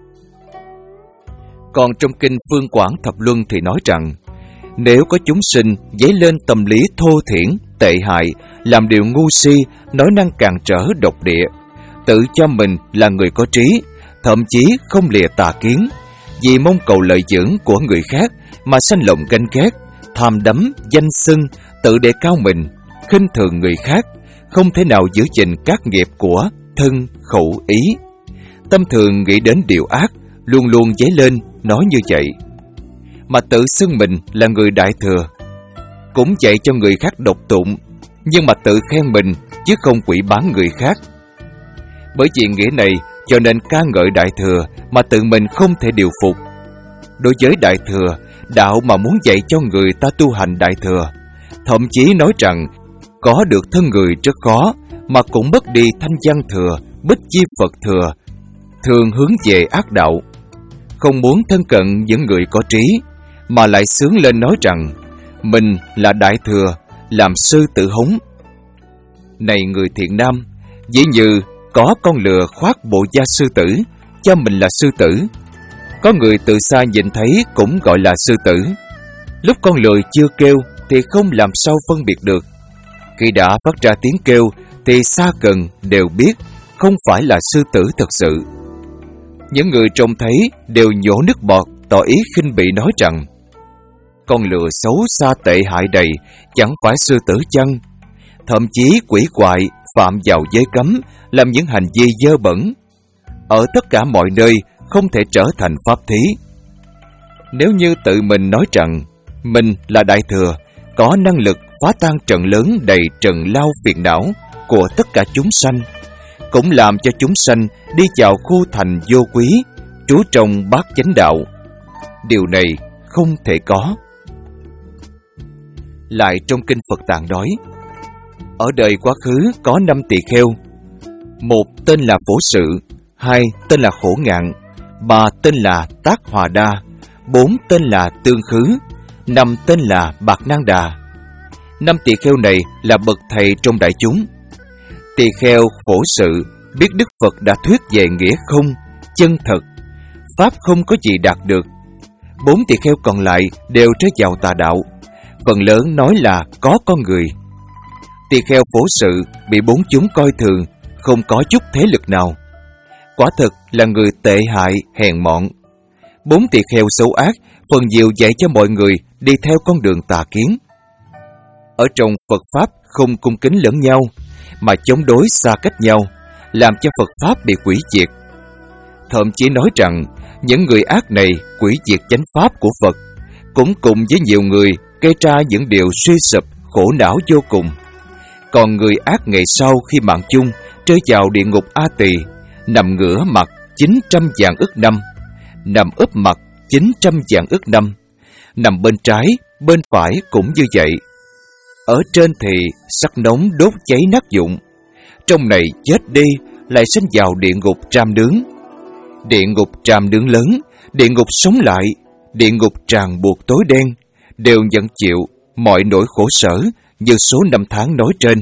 Còn trong kinh Phương Quảng Thập Luân thì nói rằng, nếu có chúng sinh dấy lên tâm lý thô thiển, tệ hại, làm điều ngu si, nói năng càn trở độc địa, tự cho mình là người có trí, thậm chí không lìa tà kiến, vì mong cầu lợi dưỡng của người khác mà sanh lòng ganh ghét, tham đắm, danh xưng, tự đề cao mình, khinh thường người khác, không thể nào giữ gìn các nghiệp của thân, khẩu, ý. Tâm thường nghĩ đến điều ác, luôn luôn dấy lên nói như vậy, mà tự xưng mình là người đại thừa, cũng dạy cho người khác độc tụng, nhưng mà tự khen mình chứ không quỷ bán người khác. Bởi vì nghĩa này cho nên ca ngợi đại thừa mà tự mình không thể điều phục. Đối với đại thừa, đạo mà muốn dạy cho người ta tu hành đại thừa, thậm chí nói rằng có được thân người rất khó, mà cũng mất đi thanh văn thừa, bích chi Phật thừa, thường hướng về ác đạo, không muốn thân cận những người có trí, mà lại sướng lên nói rằng mình là đại thừa, làm sư tử hống. Này người thiện nam, dĩ như có con lừa khoác bộ da sư tử, cho mình là sư tử. Có người từ xa nhìn thấy cũng gọi là sư tử. Lúc con lừa chưa kêu thì không làm sao phân biệt được. Khi đã phát ra tiếng kêu thì xa gần đều biết không phải là sư tử thật sự. Những người trông thấy đều nhổ nước bọt, tỏ ý khinh bỉ nói rằng con lừa xấu xa tệ hại đầy, chẳng phải sư tử chăng? Thậm chí quỷ quại, phạm vào giới cấm, làm những hành vi dơ bẩn. Ở tất cả mọi nơi không thể trở thành pháp thí. Nếu như tự mình nói rằng mình là đại thừa, có năng lực phá tan trận lớn đầy trần lao phiền não của tất cả chúng sanh, cũng làm cho chúng sanh đi vào khu thành vô quý, trú trong bát chánh đạo. Điều này không thể có. Lại trong kinh Phật Tạng nói, ở đời quá khứ có năm tỳ kheo. Một tên là Phổ Sự, hai tên là Khổ Ngạn, ba tên là Tác Hòa Đa, bốn tên là Tương Khứ, năm tên là Bạc Nang Đà. Năm tỳ kheo này là bậc thầy trong đại chúng. Tỳ kheo Phổ Sự biết Đức Phật đã thuyết về nghĩa không, chân thật, pháp không có gì đạt được. Bốn tỳ kheo còn lại đều rơi vào tà đạo, phần lớn nói là có con người. Tỳ kheo Phổ Sự bị bốn chúng coi thường, không có chút thế lực nào. Quả thực là người tệ hại, hèn mọn. Bốn tỳ kheo xấu ác phần nhiều dạy cho mọi người đi theo con đường tà kiến. Ở trong Phật Pháp không cung kính lẫn nhau, mà chống đối xa cách nhau, làm cho Phật Pháp bị hủy diệt. Thậm chí nói rằng những người ác này hủy diệt chánh Pháp của Phật, cũng cùng với nhiều người gây ra những điều suy sụp, khổ não vô cùng. Còn người ác ngày sau khi mạng chung rơi vào địa ngục A Tỳ, nằm ngửa mặt chín trăm vạn ức năm, nằm úp mặt chín trăm vạn ức năm, nằm bên trái, bên phải cũng như vậy. Ở trên thì sắc nóng đốt cháy nát dụng, trong này chết đi lại sinh vào địa ngục tram nướng. Địa ngục tram nướng lớn, địa ngục sống lại, địa ngục tràn buộc tối đen, đều nhận chịu mọi nỗi khổ sở như số năm tháng nói trên.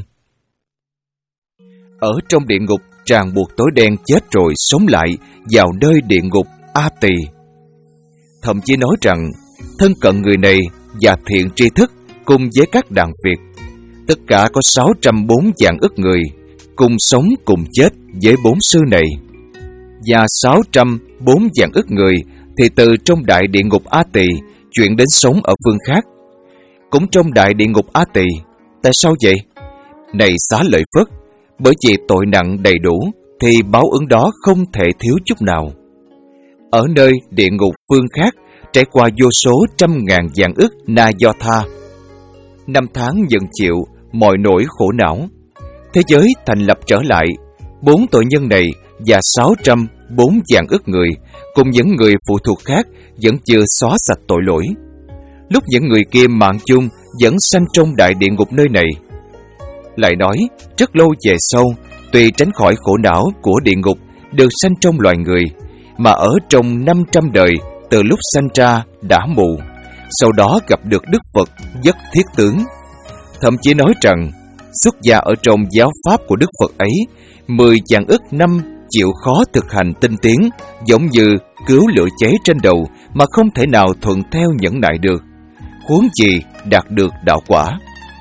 Ở trong địa ngục tràn buộc tối đen chết rồi sống lại vào nơi địa ngục A Tỳ. Thậm chí nói rằng thân cận người này và thiện tri thức cùng với các đàn Việt, tất cả có sáu trăm bốn vạn ức người cùng sống cùng chết với bốn sư này. Và sáu trăm bốn vạn ức người thì từ trong đại địa ngục A Tỳ chuyển đến sống ở phương khác, cũng trong đại địa ngục A Tỳ. Tại sao vậy? Này Xá Lợi Phất, bởi vì tội nặng đầy đủ thì báo ứng đó không thể thiếu chút nào. Ở nơi địa ngục phương khác trải qua vô số trăm ngàn vạn ức na do tha, năm tháng nhận chịu mọi nỗi khổ não. Thế giới thành lập trở lại, bốn tội nhân này và sáu trăm bốn vạn ức người cùng những người phụ thuộc khác vẫn chưa xóa sạch tội lỗi. Lúc những người kia mạng chung vẫn sanh trong đại địa ngục nơi này. Lại nói, rất lâu về sau, tuy tránh khỏi khổ não của địa ngục được sanh trong loài người, mà ở trong năm trăm đời từ lúc sanh ra đã mù, sau đó gặp được Đức Phật Nhất Thiết Tướng. Thậm chí nói rằng xuất gia ở trong giáo pháp của Đức Phật ấy, mười vạn ức năm chịu khó thực hành tinh tiến, giống như cứu lửa cháy trên đầu mà không thể nào thuận theo nhẫn nại được, huống gì đạt được đạo quả.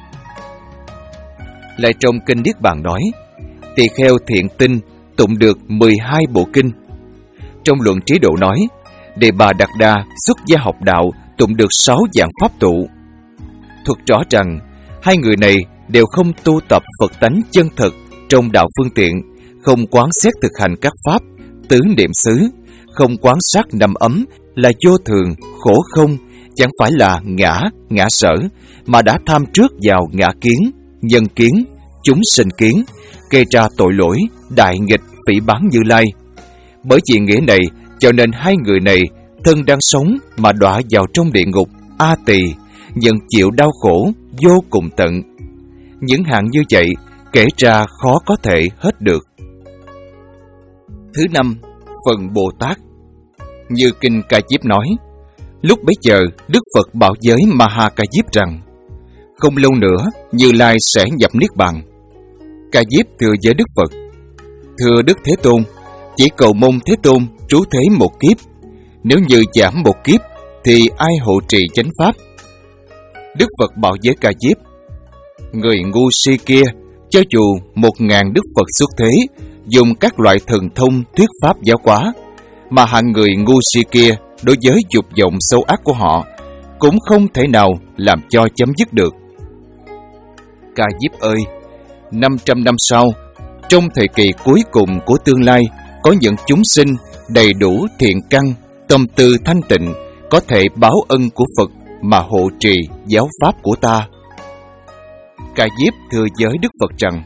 Lại trong kinh Niết Bàn nói, tỳ kheo thiện tinh tụng được mười hai bộ kinh. Trong luận Trí Độ nói, Đề Bà Đạt Đa xuất gia học đạo tụng được sáu dạng pháp tụ. Thuật rõ rằng hai người này đều không tu tập Phật tánh chân thực trong đạo phương tiện, không quán xét thực hành các pháp tứ niệm xứ, không quán sát năm ấm là vô thường, khổ không, chẳng phải là ngã, ngã sở, mà đã tham trước vào ngã kiến, nhân kiến, chúng sinh kiến, gây ra tội lỗi, đại nghịch, phỉ báng Như Lai. Bởi vì nghĩa này, cho nên hai người này thân đang sống mà đọa vào trong địa ngục A Tỳ, nhận chịu đau khổ vô cùng tận. Những hạng như vậy kể ra khó có thể hết được. Thứ năm, phần Bồ Tát. Như kinh Ca Diếp nói, lúc bấy giờ Đức Phật bảo với Ma Ha Ca Diếp rằng, không lâu nữa Như Lai sẽ nhập Niết Bàn. Ca Diếp thưa với Đức Phật, thưa Đức Thế Tôn, chỉ cầu mong Thế Tôn trú thế một kiếp. Nếu như giảm một kiếp thì ai hộ trì chánh pháp? Đức Phật bảo với Ca Diếp, người ngu si kia, cho dù một ngàn Đức Phật xuất thế, dùng các loại thần thông thuyết pháp giáo hóa, mà hạng người ngu si kia đối với dục vọng sâu ác của họ cũng không thể nào làm cho chấm dứt được. Ca Diếp ơi, năm trăm năm sau, trong thời kỳ cuối cùng của tương lai, có những chúng sinh đầy đủ thiện căn, tâm tư thanh tịnh, có thể báo ân của Phật mà hộ trì giáo pháp của ta. Ca Diếp thưa với Đức Phật rằng,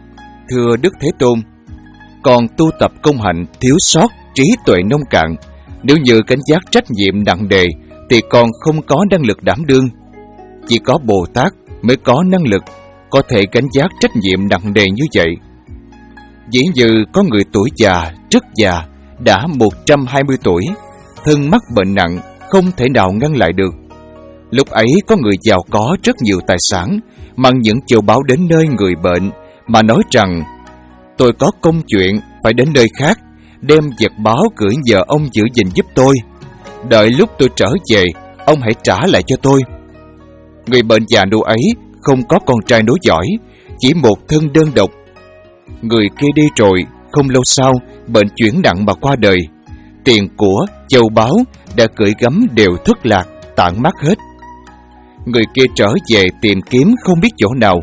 thưa Đức Thế Tôn, còn tu tập công hạnh thiếu sót, trí tuệ nông cạn, Nếu như gánh vác trách nhiệm nặng nề thì con không có năng lực đảm đương. Chỉ có Bồ Tát mới có năng lực có thể gánh vác trách nhiệm nặng nề như vậy. Dĩ như có người tuổi già, rất già, đã một trăm hai mươi tuổi, thân mắc bệnh nặng, không thể nào ngăn lại được. Lúc ấy có người giàu có rất nhiều tài sản, mang những châu báu đến nơi người bệnh, mà nói rằng: tôi có công chuyện phải đến nơi khác, đem vật báo gửi nhờ ông giữ gìn giúp tôi. Đợi lúc tôi trở về, ông hãy trả lại cho tôi. Người bệnh già nua ấy không có con trai nối dõi, chỉ một thân đơn độc. Người kia đi rồi, không lâu sau bệnh chuyển nặng mà qua đời. Tiền của, châu báu đã gửi gắm đều thất lạc, tản mát hết. Người kia trở về tìm kiếm không biết chỗ nào.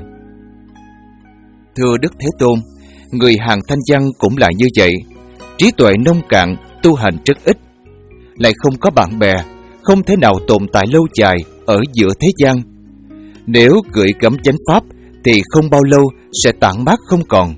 Thưa Đức Thế Tôn, người hàng thanh văn cũng là như vậy. Trí tuệ nông cạn, tu hành rất ít, lại không có bạn bè, không thể nào tồn tại lâu dài ở giữa thế gian. Nếu gửi gắm chánh pháp thì không bao lâu sẽ tản mát không còn.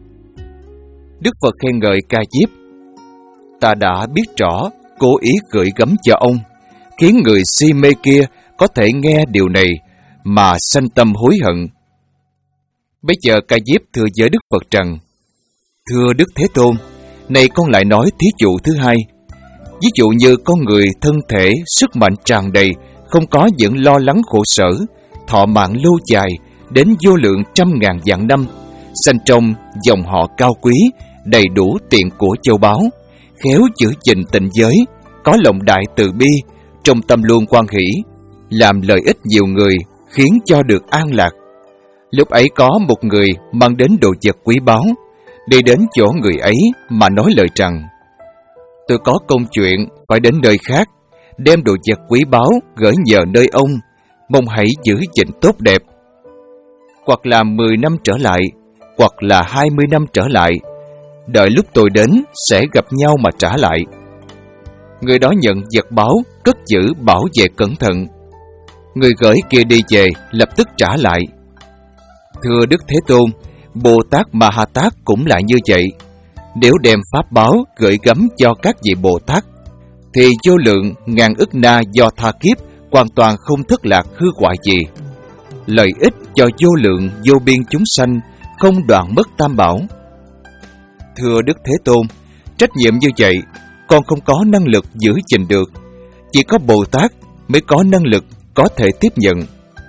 Đức Phật khen ngợi Ca Diếp: ta đã biết rõ, cố ý gửi gắm cho ông, khiến người si mê kia có thể nghe điều này mà sanh tâm hối hận. Bây giờ Ca Diếp thưa với Đức Phật rằng: thưa Đức Thế Tôn, này con lại nói thí dụ thứ hai. Ví dụ như con người thân thể sức mạnh tràn đầy, không có những lo lắng khổ sở, thọ mạng lâu dài đến vô lượng trăm ngàn vạn năm, sanh trong dòng họ cao quý, đầy đủ tiền của châu báu, khéo giữ gìn tịnh giới, có lòng đại từ bi, trong tâm luôn hoan hỷ, làm lợi ích nhiều người, khiến cho được an lạc. Lúc ấy có một người mang đến đồ vật quý báu, đi đến chỗ người ấy mà nói lời rằng: tôi có công chuyện phải đến nơi khác, đem đồ vật quý báu gửi nhờ nơi ông, mong hãy giữ gìn tốt đẹp. Hoặc là mười năm trở lại, hoặc là hai mươi năm trở lại, đợi lúc tôi đến sẽ gặp nhau mà trả lại. Người đó nhận vật báu, cất giữ bảo vệ cẩn thận. Người gửi kia đi về lập tức trả lại. Thưa Đức Thế Tôn, Bồ Tát Ma Ha Tát cũng lại như vậy. Nếu đem pháp báo gửi gắm cho các vị Bồ Tát, thì vô lượng ngàn ức na do tha kiếp hoàn toàn không thất lạc hư hoại gì. Lợi ích cho vô lượng vô biên chúng sanh, không đoạn mất tam bảo. Thưa Đức Thế Tôn, trách nhiệm như vậy con không có năng lực giữ gìn được. Chỉ có Bồ Tát mới có năng lực có thể tiếp nhận.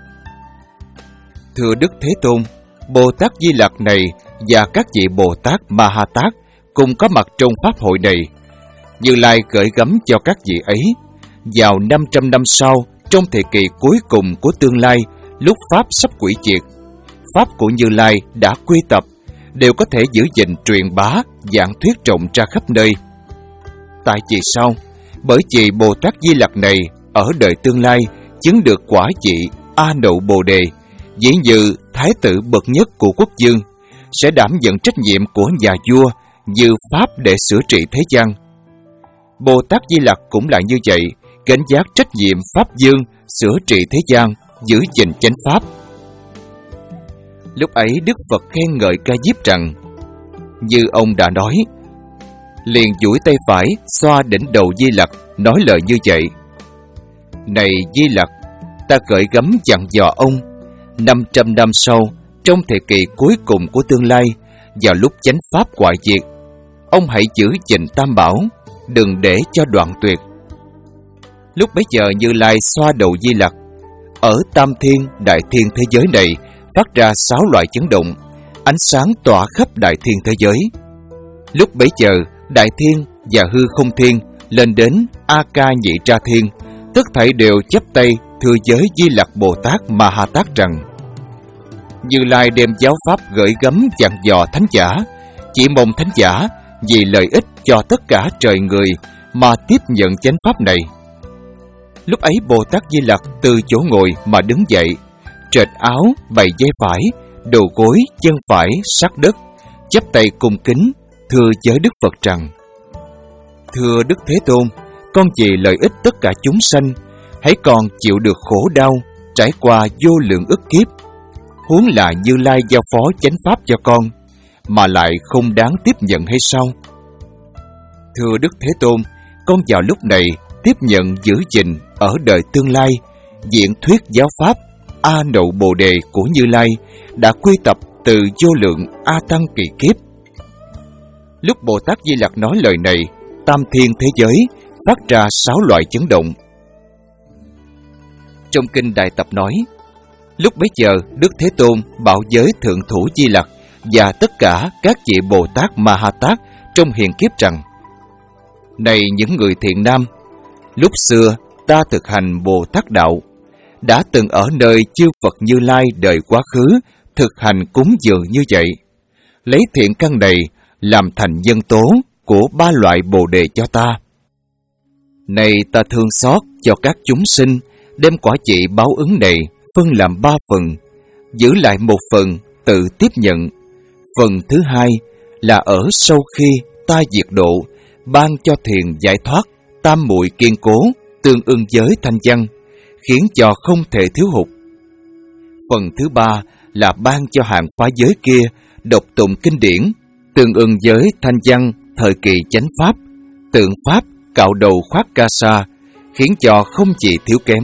Thưa Đức Thế Tôn, Bồ Tát Di Lặc này và các vị Bồ Tát Ma Ha Tát cùng có mặt trong pháp hội này. Như Lai gửi gắm cho các vị ấy, vào năm trăm năm sau, trong thời kỳ cuối cùng của tương lai, lúc pháp sắp hủy diệt, pháp của Như Lai đã quy tập, đều có thể giữ gìn truyền bá, giảng thuyết rộng ra khắp nơi. Tại vì sao? Bởi vì Bồ Tát Di Lặc này ở đời tương lai chứng được quả vị A Nậu Bồ Đề, dĩ như thái tử bậc nhất của quốc dương, sẽ đảm nhận trách nhiệm của nhà vua như pháp để sửa trị thế gian. Bồ Tát Di Lặc cũng lại như vậy, gánh vác trách nhiệm pháp dương, sửa trị thế gian, giữ gìn chánh pháp. Lúc ấy Đức Phật khen ngợi Ca Diếp rằng: như ông đã nói. Liền duỗi tay phải xoa đỉnh đầu Di Lặc, nói lời như vậy: này Di Lặc, ta gửi gắm dặn dò ông, năm trăm năm sau, trong thời kỳ cuối cùng của tương lai, vào lúc chánh pháp hoại diệt, ông hãy giữ gìn tam bảo, đừng để cho đoạn tuyệt. Lúc bấy giờ Như Lai xoa đầu Di Lặc, ở tam thiên đại thiên thế giới này phát ra sáu loại chấn động, ánh sáng tỏa khắp đại thiên thế giới. Lúc bấy giờ đại thiên và hư không thiên lên đến A Ca Nhị Tra Thiên, tất thảy đều chắp tay thưa với Di Lặc Bồ Tát Ma Ha Tát rằng: Như Lai đem giáo pháp gửi gắm dặn dò thánh giả, chỉ mong thánh giả vì lợi ích cho tất cả trời người mà tiếp nhận chánh pháp này. Lúc ấy Bồ Tát Di Lặc từ chỗ ngồi mà đứng dậy, trệt áo bày dây phải, đầu gối chân phải sát đất, chắp tay cung kính thưa với Đức Phật rằng: thưa Đức Thế Tôn, con vì lợi ích tất cả chúng sanh, hãy còn chịu được khổ đau, trải qua vô lượng ức kiếp, huống là Như Lai giao phó chánh pháp cho con, mà lại không đáng tiếp nhận hay sao? Thưa Đức Thế Tôn, con vào lúc này tiếp nhận giữ gìn ở đời tương lai diễn thuyết giáo pháp A Nậu Bồ Đề của Như Lai đã quy tập từ vô lượng A Tăng kỳ kiếp. Lúc Bồ Tát Di Lặc nói lời này, tam thiên thế giới phát ra sáu loại chấn động. Trong kinh Đại Tập nói, lúc bấy giờ Đức Thế Tôn bảo giới Thượng Thủ Di Lặc và tất cả các vị Bồ Tát Ma Ha Tát trong hiện kiếp rằng: này những người thiện nam, lúc xưa ta thực hành Bồ Tát đạo, đã từng ở nơi chư Phật Như Lai đời quá khứ thực hành cúng dường như vậy, lấy thiện căn này làm thành nhân tố của ba loại Bồ Đề cho ta. Này ta thương xót cho các chúng sinh, đem quả trị báo ứng này phân làm ba phần, giữ lại một phần tự tiếp nhận. Phần thứ hai là ở sau khi ta diệt độ, ban cho thiền giải thoát, tam muội kiên cố, tương ưng giới thanh văn, khiến cho không thể thiếu hụt. Phần thứ ba là ban cho hàng phá giới kia đọc tụng kinh điển, tương ưng giới thanh văn, thời kỳ chánh pháp, tượng pháp, cạo đầu khoác ca sa, khiến cho không chỉ thiếu kém.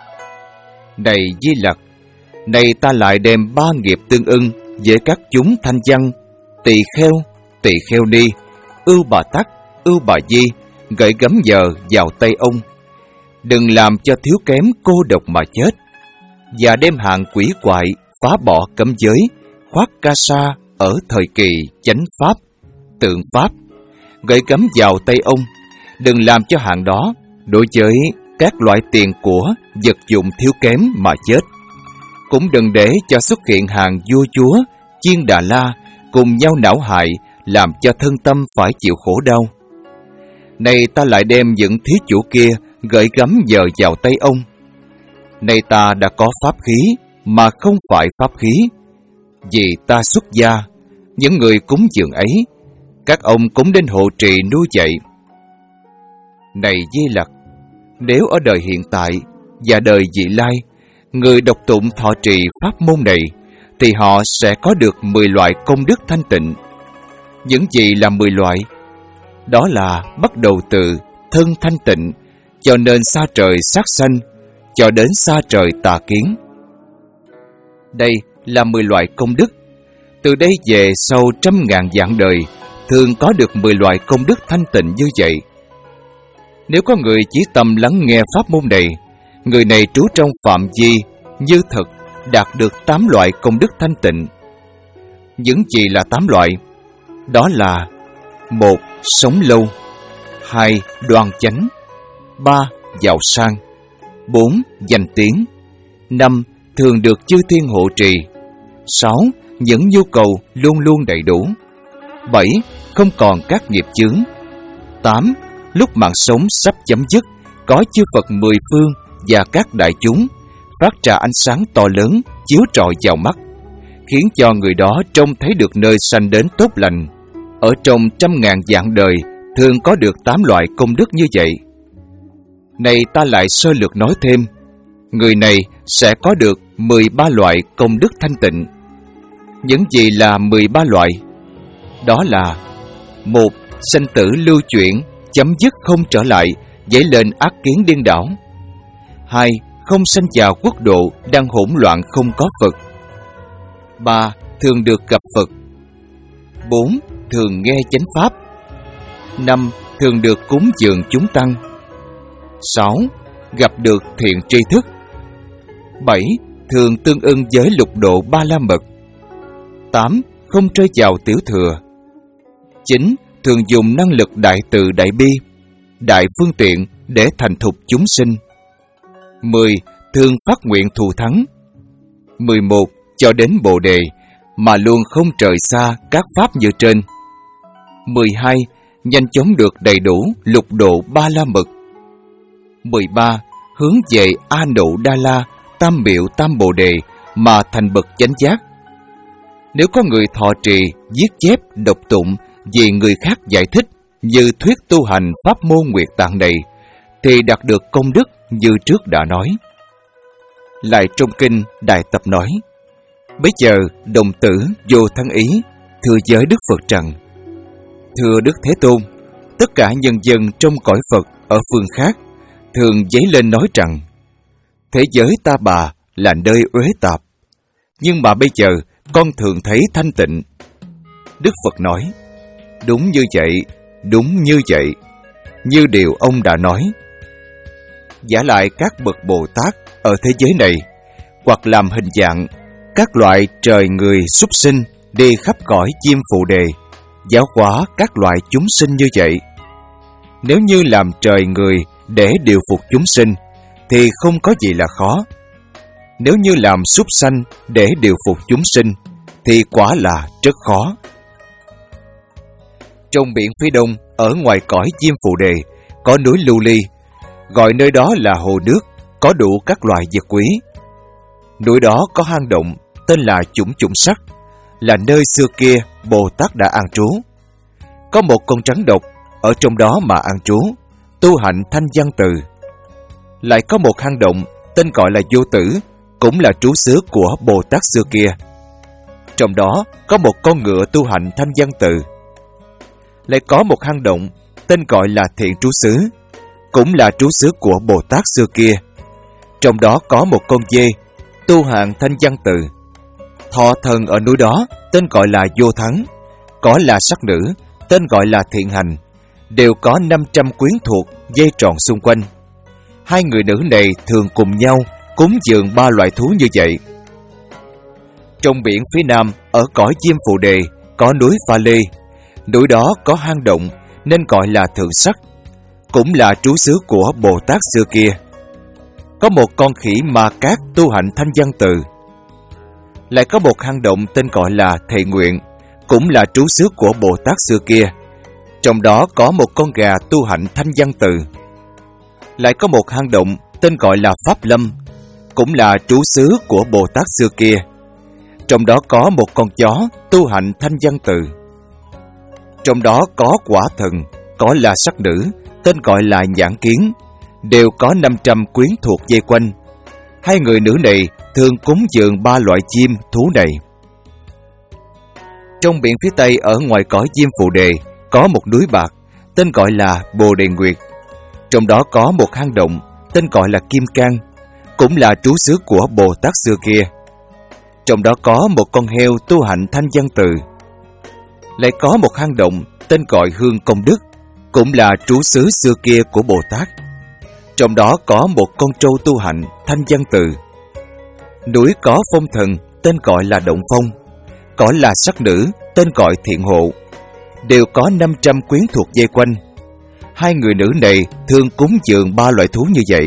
Này Di Lặc, này ta lại đem ba nghiệp tương ưng với các chúng thanh văn, tỳ kheo, tỳ kheo ni, ưu bà tắc, ưu bà di, gửi gắm giờ vào tay ông. Đừng làm cho thiếu kém cô độc mà chết. Và đem hạng quỷ quại phá bỏ cấm giới, khoác ca sa ở thời kỳ chánh pháp, tượng pháp, gửi gắm vào tay ông. Đừng làm cho hạng đó đối với các loại tiền của, vật dụng thiếu kém mà chết. Cũng đừng để cho xuất hiện hàng vua chúa, chiên Đà La cùng nhau não hại, làm cho thân tâm phải chịu khổ đau. Này ta lại đem những thí chủ kia gửi gắm giờ vào tay ông. Này ta đã có pháp khí mà không phải pháp khí, vì ta xuất gia, những người cúng dường ấy, các ông cũng nên hộ trì nuôi dạy. Này Di Lặc, nếu ở đời hiện tại và đời vị lai, người đọc tụng thọ trì pháp môn này, thì họ sẽ có được mười loại công đức thanh tịnh. Những gì là mười loại? Đó là bắt đầu từ thân thanh tịnh, cho nên xa trời sát sanh, cho đến xa trời tà kiến. Đây là mười loại công đức. Từ đây về sau trăm ngàn vạn đời, thường có được mười loại công đức thanh tịnh như vậy. Nếu có người chỉ tâm lắng nghe pháp môn này, người này trú trong phạm vi như thật đạt được tám loại công đức thanh tịnh. Những gì là tám loại? Đó là: một. Sống lâu. Hai. Đoan chánh. Ba. Giàu sang. Bốn. Danh tiếng. Năm. Thường được chư thiên hộ trì. Sáu. Những nhu cầu luôn luôn đầy đủ. Bảy. Không còn các nghiệp chướng. Tám. Lúc mạng sống sắp chấm dứt, có chư Phật mười phương và các đại chúng phát ra ánh sáng to lớn chiếu rọi vào mắt, khiến cho người đó trông thấy được nơi sanh đến tốt lành. Ở trong trăm ngàn vạn đời thường có được tám loại công đức như vậy. Này ta lại sơ lược nói thêm, người này sẽ có được mười ba loại công đức thanh tịnh. Những gì là mười ba loại? Đó là: một. Sanh tử lưu chuyển, chấm dứt không trở lại, dấy lên ác kiến điên đảo. Hai. Không sanh vào quốc độ đang hỗn loạn không có Phật. Ba. Thường được gặp Phật. Bốn. Thường nghe chánh pháp. Năm. Thường được cúng dường chúng tăng. Sáu. Gặp được thiện tri thức. Bảy. Thường tương ưng với lục độ ba la mật. Tám. Không rơi vào tiểu thừa. Chín. Thường dùng năng lực đại từ đại bi, đại phương tiện để thành thục chúng sinh. Mười. Thường phát nguyện thù thắng. Mười một. Cho đến Bồ Đề, mà luôn không rời xa các pháp như trên. Mười hai. Nhanh chóng được đầy đủ lục độ ba la mật. Mười ba. Hướng về A Nậu Đa La, tam miệu tam Bồ Đề mà thành bậc chánh giác. Nếu có người thọ trì, viết chép, đọc tụng vì người khác giải thích như thuyết tu hành pháp môn nguyệt tạng này, thì đạt được công đức như trước đã nói. Lại trong kinh Đại Tập nói: bấy giờ đồng tử vô thắng ý thưa với Đức Phật rằng: thưa Đức Thế Tôn, tất cả nhân dân trong cõi Phật ở phương khác thường dấy lên nói rằng thế giới ta bà là nơi uế tạp, nhưng mà bây giờ con thường thấy thanh tịnh. Đức Phật nói, đúng như vậy, đúng như vậy, như điều ông đã nói. Giả lại các bậc Bồ Tát ở thế giới này, hoặc làm hình dạng các loại trời người súc sinh đi khắp cõi Diêm Phù Đề, giáo hóa các loại chúng sinh như vậy. Nếu như làm trời người để điều phục chúng sinh, thì không có gì là khó. Nếu như làm súc sanh để điều phục chúng sinh, thì quả là rất khó. Trong biển phía đông, ở ngoài cõi Diêm Phù Đề, có núi Lưu Ly, gọi nơi đó là hồ nước, có đủ các loài vật quý. Núi đó có hang động, tên là Chủng Chủng Sắc, là nơi xưa kia Bồ Tát đã an trú. Có một con rắn độc ở trong đó mà an trú, tu hạnh thanh văn từ. Lại có một hang động tên gọi là Vô Tử, cũng là trú xứ của Bồ Tát xưa kia. Trong đó có một con ngựa tu hạnh thanh văn từ. Lại có một hang động tên gọi là Thiện trú xứ, cũng là trú xứ của Bồ Tát xưa kia. Trong đó có một con dê tu hạnh thanh văn từ. Thọ thần ở núi đó tên gọi là Vô Thắng, có là sắc nữ tên gọi là Thiện Hành, đều có năm trăm quyến thuộc dây tròn xung quanh. Hai người nữ này thường cùng nhau cúng dường ba loại thú như vậy. Trong biển phía nam, ở cõi Diêm Phù Đề, có núi Pha Lê. Núi đó có hang động nên gọi là Thượng Sắc, cũng là trú xứ của Bồ Tát xưa kia. Có một con khỉ ma cát tu hạnh thanh văn từ. Lại có một hang động tên gọi là Thệ Nguyện, cũng là trú xứ của Bồ Tát xưa kia. Trong đó có một con gà tu hạnh thanh văn từ. Lại có một hang động tên gọi là Pháp Lâm, cũng là trú xứ của Bồ Tát xưa kia. Trong đó có một con chó tu hạnh thanh văn từ. Trong đó có quả thần, có là sắc nữ, tên gọi là Nhãn Kiến, đều có năm trăm quyến thuộc dây quanh. Hai người nữ này thường cúng dường ba loại chim thú này. Trong biển phía tây, ở ngoài cõi Diêm Phù Đề, có một núi bạc tên gọi là Bồ Đề Nguyệt. Trong đó có một hang động tên gọi là Kim Cang, cũng là trú xứ của Bồ Tát xưa kia. Trong đó có một con heo tu hạnh thanh văn từ. Lại có một hang động tên gọi Hương Công Đức, cũng là trú xứ xưa kia của Bồ Tát. Trong đó có một con trâu tu hạnh thanh văn từ. Núi có phong thần tên gọi là Động Phong, có là sắc nữ tên gọi Thiện Hộ, đều có năm trăm quyến thuộc dây quanh. Hai người nữ này thường cúng dường ba loại thú như vậy.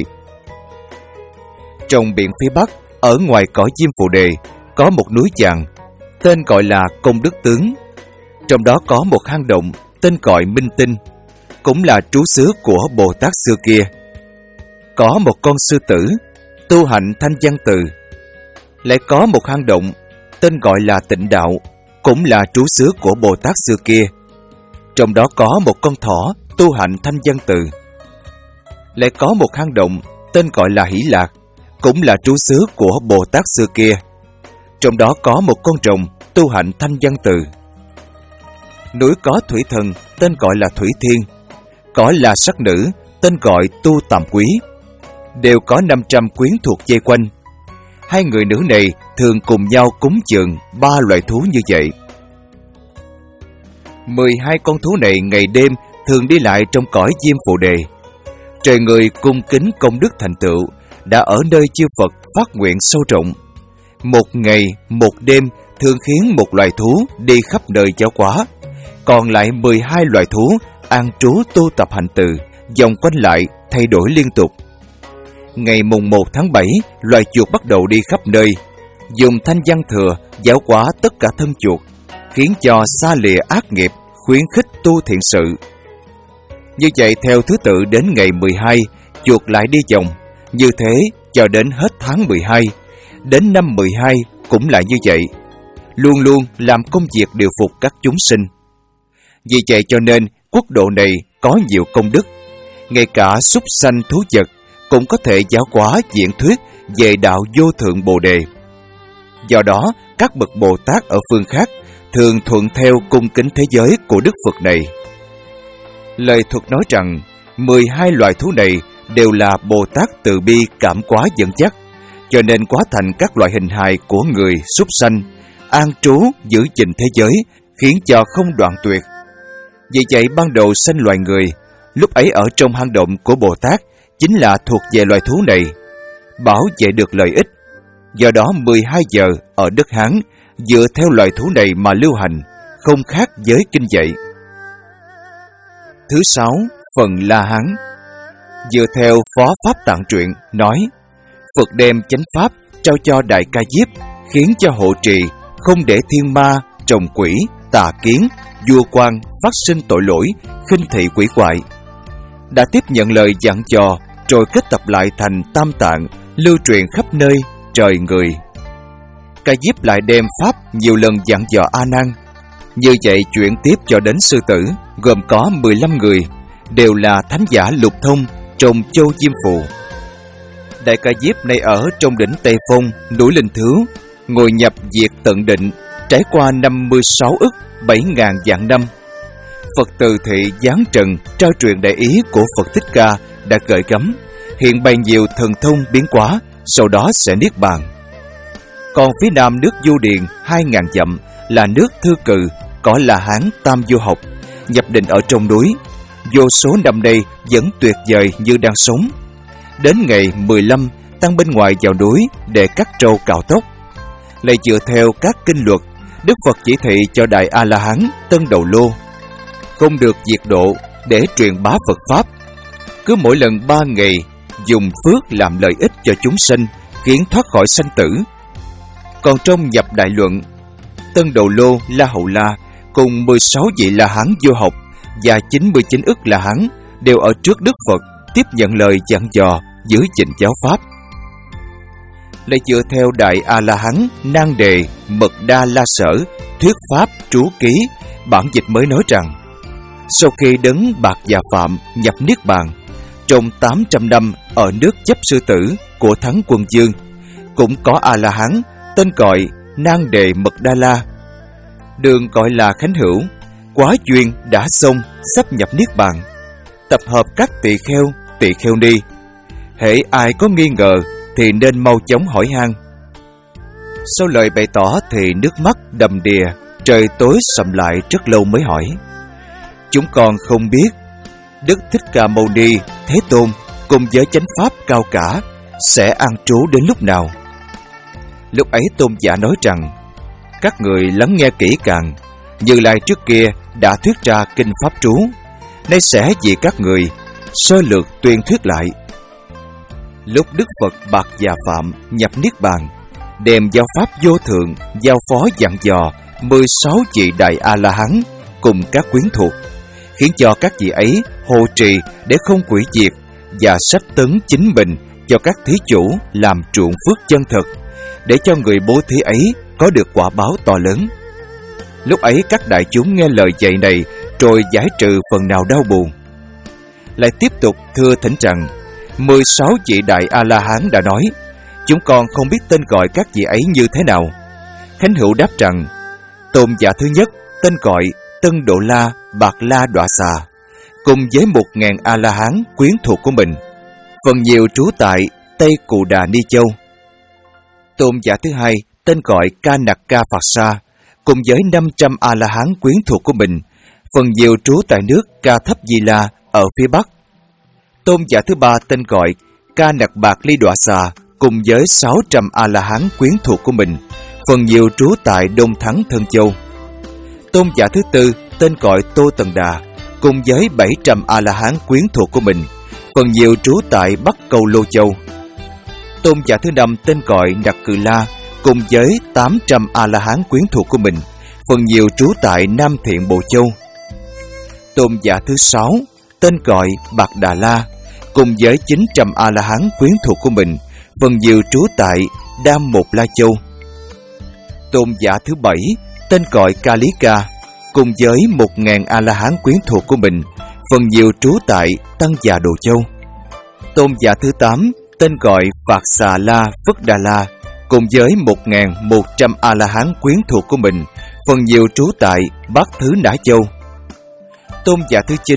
Trong biển phía bắc, ở ngoài cõi Diêm Phù Đề, có một núi vàng tên gọi là Công Đức Tướng. Trong đó có một hang động tên gọi Minh Tinh, cũng là trú xứ của Bồ Tát xưa kia. Có một con sư tử tu hạnh thanh văn từ. Lại có một hang động tên gọi là Tịnh Đạo, cũng là trú xứ của Bồ Tát xưa kia. Trong đó có một con thỏ tu hạnh thanh văn từ. Lại có một hang động tên gọi là Hỷ Lạc, cũng là trú xứ của Bồ Tát xưa kia. Trong đó có một con rồng tu hạnh thanh văn từ. Núi có thủy thần tên gọi là Thủy Thiên, có là sắc nữ tên gọi Tu Tàm Quý, đều có năm trăm quyến thuộc dây quanh. Hai người nữ này thường cùng nhau cúng dường ba loại thú như vậy. Mười hai con thú này ngày đêm thường đi lại trong cõi Diêm Phù Đề. Trời người cung kính công đức thành tựu đã ở nơi chư Phật phát nguyện sâu rộng. Một ngày, một đêm thường khiến một loài thú đi khắp nơi giáo hóa, còn lại mười hai loài thú an trú tu tập hành từ, vòng quanh lại thay đổi liên tục. Ngày mùng một tháng bảy, loài chuột bắt đầu đi khắp nơi, dùng thanh văn thừa giáo hóa tất cả thân chuột, khiến cho xa lìa ác nghiệp, khuyến khích tu thiện sự. Như vậy theo thứ tự đến ngày mười hai, chuột lại đi vòng, như thế cho đến hết tháng mười hai. Đến năm mười hai cũng là như vậy, luôn luôn làm công việc điều phục các chúng sinh. Vì vậy cho nên quốc độ này có nhiều công đức, ngay cả súc sanh thú vật cũng có thể giáo hóa diễn thuyết về đạo vô thượng Bồ Đề. Do đó, các bậc Bồ Tát ở phương khác thường thuận theo cung kính thế giới của Đức Phật này. Lời thuật nói rằng mười hai loài thú này đều là Bồ Tát từ bi cảm quá dẫn dắt, cho nên quá thành các loại hình hài của người súc sanh, an trú giữ gìn thế giới, khiến cho không đoạn tuyệt. Vì vậy ban đầu sanh loài người, lúc ấy ở trong hang động của Bồ Tát chính là thuộc về loài thú này, bảo vệ được lợi ích. Do đó mười hai giờ ở đất Hán dựa theo loài thú này mà lưu hành, không khác với kinh dạy. Thứ sáu, phần La Hán. Dựa theo Phó Pháp Tạng truyện nói, Phật đem chánh pháp trao cho Đại Ca Diếp, khiến cho hộ trì, không để thiên ma, trồng quỷ, tà kiến, vua quan phát sinh tội lỗi, khinh thị quỷ quại. Đã tiếp nhận lời dặn dò, rồi kết tập lại thành Tam Tạng, lưu truyền khắp nơi trời người. Ca Diếp lại đem pháp nhiều lần dặn dò A Nan. Như vậy chuyển tiếp cho đến sư tử, gồm có mười lăm người, đều là thánh giả lục thông trong châu Diêm Phù. Đại Ca Diếp nay ở trong đỉnh Tây Phong, núi Linh Thứu, ngồi nhập diệt tận định, trải qua năm mươi sáu ức bảy ngàn vạn năm. Phật từ thị giáng trần trao truyền đại ý của Phật Thích Ca đã gợi gắm, hiện bày nhiều thần thông biến hóa, sau đó sẽ niết bàn. Còn phía nam nước Du Điền hai ngàn dặm là nước Thư Cừ, có La Hán tam vô học, nhập định ở trong núi, vô số năm nay vẫn tuyệt vời như đang sống. Đến ngày mười lăm tăng bên ngoài vào núi để cắt trâu cạo tóc. Lại dựa theo các kinh luật, Đức Phật chỉ thị cho Đại A-la-hán Tân Đầu Lô không được diệt độ để truyền bá Phật Pháp. Cứ mỗi lần ba ngày dùng phước làm lợi ích cho chúng sinh, khiến thoát khỏi sanh tử. Còn trong nhập đại luận, Tân Đầu Lô La Hầu La cùng mười sáu vị La Hán vô học và chín mươi chín ức La Hán đều ở trước Đức Phật tiếp nhận lời dặn dò giữ gìn giáo pháp. Lại dựa theo Đại A-la-hán Nan Đề Mật Đa La Sở thuyết pháp trú ký, bản dịch mới nói rằng, sau khi đấng Bạc Già Phạm nhập niết bàn, trong tám trăm năm ở nước Chấp Sư Tử của Thắng Quân Dương, cũng có A-la-hán tên gọi Nan Đề Mật Đa La, đường gọi là Khánh Hữu, quá duyên đã xong, sắp nhập niết bàn, tập hợp các tỳ kheo, tỳ kheo ni. Hễ ai có nghi ngờ thì nên mau chóng hỏi han. Sau lời bày tỏ thì nước mắt đầm đìa, trời tối sầm lại rất lâu mới hỏi: chúng con không biết Đức Thích Ca Mâu Ni Thế Tôn cùng với chánh pháp cao cả sẽ an trú đến lúc nào? Lúc ấy tôn giả nói rằng: các người lắng nghe kỹ càng, Như Lai trước kia đã thuyết ra kinh pháp trú, nay sẽ vì các người sơ lược tuyên thuyết lại. Lúc Đức Phật Bạc Già Phạm nhập niết bàn, đem giáo pháp vô thượng giao phó dặn dò mười sáu vị Đại A-la-hán cùng các quyến thuộc, khiến cho các vị ấy hộ trì để không quỷ diệt, và sách tấn chính mình cho các thí chủ làm truộng phước chân thực, để cho người bố thí ấy có được quả báo to lớn. Lúc ấy các đại chúng nghe lời dạy này, rồi giải trừ phần nào đau buồn. Lại tiếp tục thưa thỉnh rằng, mười sáu vị Đại A-la-hán đã nói, chúng con không biết tên gọi các vị ấy như thế nào. Khánh Hữu đáp rằng, tôn giả thứ nhất tên gọi Tân Độ La Bạc La Đọa Xà, cùng với một ngàn A-la-hán quyến thuộc của mình, phần nhiều trú tại Tây Cù Đà Ni Châu. Tôn giả thứ hai tên gọi Ca Nặc Ca Phạt Sa, cùng với năm trăm A-la-hán quyến thuộc của mình, phần nhiều trú tại nước Ca Thấp Di La ở phía Bắc. Tôn giả thứ ba tên gọi Ca Nặc Bạc Ly Đọa Xà, cùng với sáu trăm A-la-hán quyến thuộc của mình, phần nhiều trú tại Đông Thắng Thân Châu. Tôn giả thứ tư tên gọi Tô Tần Đà, cùng với bảy trăm A-la-hán quyến thuộc của mình, phần nhiều trú tại Bắc Câu Lô Châu. Tôn giả thứ năm tên gọi Nặc Cừ La, cùng với tám trăm A-la-hán quyến thuộc của mình, phần nhiều trú tại Nam Thiện Bộ Châu. Tôn giả thứ sáu tên gọi Bạc Đà La, cùng với chín trăm A-la-hán quyến thuộc của mình, phần nhiều trú tại Đam Một La Châu. Tôn giả thứ bảy tên gọi Ca Lý Ca, cùng với một ngàn A-la-hán quyến thuộc của mình, phần nhiều trú tại Tăng Già Đồ Châu. Tôn giả thứ tám tên gọi Phạt Xà La Phất Đà La, cùng với một ngàn một trăm A-la-hán quyến thuộc của mình, phần nhiều trú tại Bát Thứ Nã Châu. Tôn giả thứ chín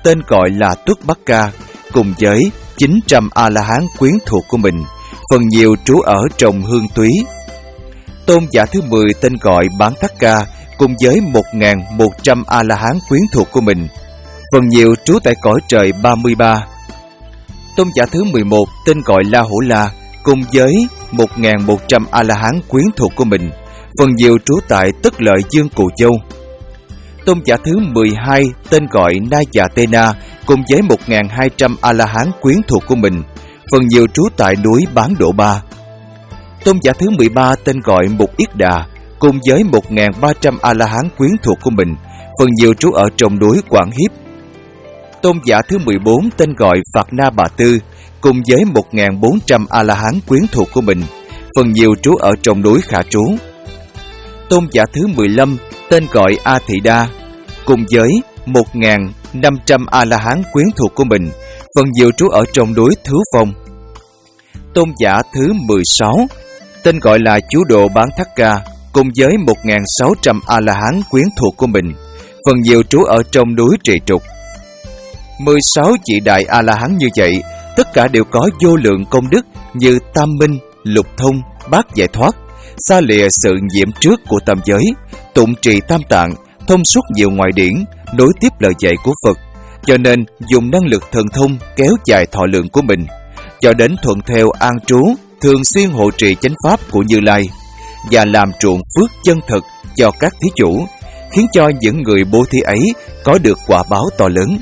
tên gọi là Tuất Bát Ca, cùng với chín trăm A-la-hán quyến thuộc của mình, phần nhiều trú ở trong Hương Túy. Tôn giả thứ mười tên gọi Bán Thắc Ca, cùng với một nghìn một trăm A-la-hán quyến thuộc của mình, phần nhiều trú tại cõi trời ba mươi ba. Tôn giả thứ mười một tên gọi La Hổ La, cùng với một nghìn một trăm A-la-hán quyến thuộc của mình, phần nhiều trú tại Tất Lợi Dương Cù Châu. Tôn giả thứ mười hai tên gọi Na Già Tê Na, cùng với một nghìn hai trăm A-la-hán quyến thuộc của mình, phần nhiều trú tại núi Bán Đỗ Ba. Tôn giả thứ mười ba tên gọi Mục Yết Đà, cùng với một nghìn ba trăm A-la-hán quyến thuộc của mình, phần nhiều trú ở trong núi Quảng Hiếp. Tôn giả thứ mười bốn tên gọi Phạt Na Bà Tư, cùng với một nghìn bốn trăm A-la-hán quyến thuộc của mình, phần nhiều trú ở trong núi Khả Trú. Tôn giả thứ mười lăm tên gọi A Thị Đa, cùng với một nghìn năm trăm A-la-hán quyến thuộc của mình, phần nhiều trú ở trong núi Thứ Phong. Tôn giả thứ mười sáu tên gọi là Chú Độ Bán Thắc Ca, cùng với một nghìn sáu trăm A-la-hán quyến thuộc của mình, phần nhiều trú ở trong núi Trì Trục. mười sáu vị đại A-la-hán như vậy, tất cả đều có vô lượng công đức như Tam Minh, Lục Thông, Bát Giải Thoát, xa lìa sự nhiễm trước của tam giới, tụng trì tam tạng, thông suốt nhiều ngoại điển, nối tiếp lời dạy của Phật, cho nên dùng năng lực thần thông kéo dài thọ lượng của mình, cho đến thuận theo an trú, thường xuyên hộ trì chánh pháp của Như Lai, và làm truộng phước chân thực cho các thí chủ, khiến cho những người bố thí ấy có được quả báo to lớn.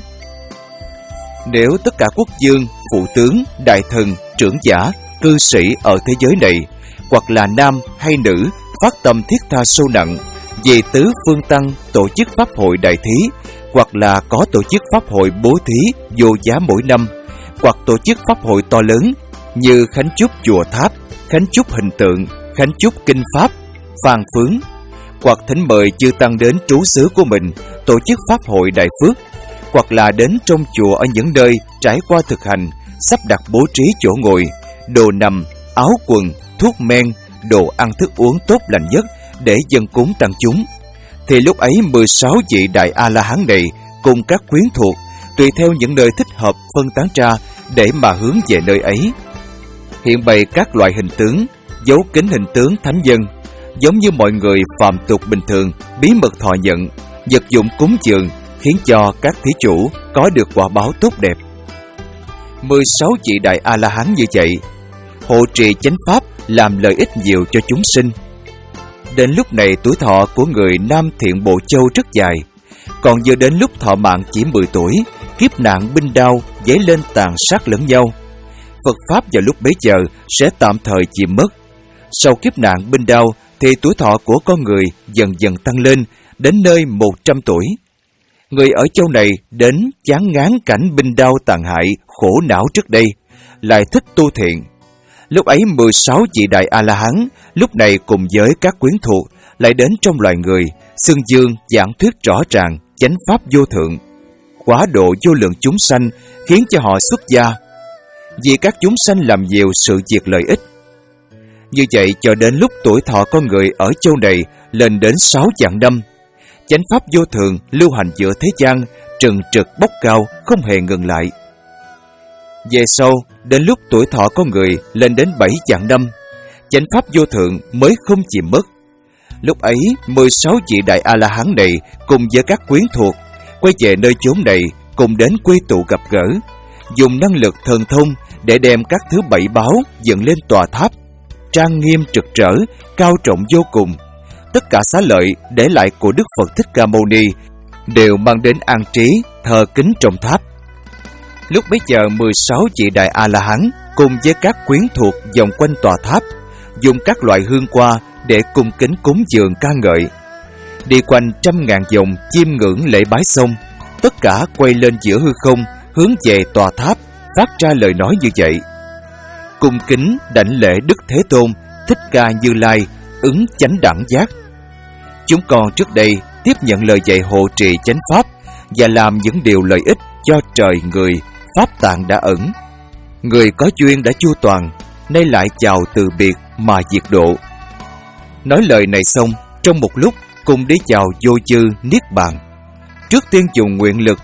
Nếu tất cả quốc vương, phụ tướng, đại thần, trưởng giả, cư sĩ ở thế giới này, hoặc là nam hay nữ, phát tâm thiết tha sâu nặng về tứ phương tăng tổ chức pháp hội đại thí, hoặc là có tổ chức pháp hội bố thí vô giá mỗi năm, hoặc tổ chức pháp hội to lớn như khánh chúc chùa tháp, khánh chúc hình tượng, khánh chúc kinh pháp, phàn phướng, hoặc thỉnh mời chư tăng đến trú xứ của mình tổ chức pháp hội đại phước, hoặc là đến trong chùa ở những nơi trải qua thực hành, sắp đặt bố trí chỗ ngồi, đồ nằm, áo quần, thuốc men, đồ ăn thức uống tốt lành nhất để dâng cúng tăng chúng, thì lúc ấy mười sáu vị đại A-la-hán này cùng các quyến thuộc tùy theo những nơi thích hợp phân tán ra để mà hướng về nơi ấy, hiện bày các loại hình tướng, dấu kính hình tướng thánh dân, giống như mọi người phàm tục bình thường bí mật thọ nhận, vật dụng cúng dường, khiến cho các thí chủ có được quả báo tốt đẹp. mười sáu vị đại A-la-hán như vậy, hộ trì chánh pháp làm lợi ích nhiều cho chúng sinh. Đến lúc này tuổi thọ của người Nam Thiện Bộ Châu rất dài, còn vừa đến lúc thọ mạng chỉ mười tuổi, kiếp nạn binh đao dấy lên tàn sát lẫn nhau. Phật Pháp vào lúc bấy giờ sẽ tạm thời chìm mất. Sau kiếp nạn binh đao thì tuổi thọ của con người dần dần tăng lên đến nơi một trăm tuổi. Người ở châu này đến chán ngán cảnh binh đao tàn hại, khổ não trước đây, lại thích tu thiện. Lúc ấy mười sáu vị đại A-la-hán lúc này cùng với các quyến thuộc lại đến trong loài người, xưng dương giảng thuyết rõ ràng chánh pháp vô thượng, quá độ vô lượng chúng sanh, khiến cho họ xuất gia, vì các chúng sanh làm nhiều sự việc lợi ích. Như vậy cho đến lúc tuổi thọ con người ở châu này lên đến sáu vạn năm, chánh pháp vô thường lưu hành giữa thế gian, trừng trực bốc cao, không hề ngừng lại. Về sau, đến lúc tuổi thọ con người lên đến bảy vạn năm, chánh pháp vô thượng mới không chìm mất. Lúc ấy, mười sáu vị đại A-la-hán này cùng với các quyến thuộc quay về nơi chốn này, cùng đến quy tụ gặp gỡ, dùng năng lực thần thông để đem các thứ bảy báo dựng lên tòa tháp, trang nghiêm trực trở, cao trọng vô cùng. Tất cả xá lợi để lại của Đức Phật Thích Ca Mâu Ni đều mang đến an trí, thờ kính trong tháp. Lúc bấy giờ mười sáu vị đại A-la-hán cùng với các quyến thuộc vòng quanh tòa tháp, dùng các loại hương hoa để cung kính cúng dường ca ngợi. Đi quanh trăm ngàn vòng chiêm ngưỡng lễ bái xong, tất cả quay lên giữa hư không, hướng về tòa tháp, phát ra lời nói như vậy: cung kính đảnh lễ Đức Thế Tôn Thích Ca Như Lai, ứng chánh đẳng giác. Chúng con trước đây tiếp nhận lời dạy hộ trì chánh pháp và làm những điều lợi ích cho trời người, pháp tạng đã ẩn. Người có duyên đã chu toàn, nay lại chào từ biệt mà diệt độ. Nói lời này xong, trong một lúc cùng đi chào vô chư niết bàn. Trước tiên dùng nguyện lực của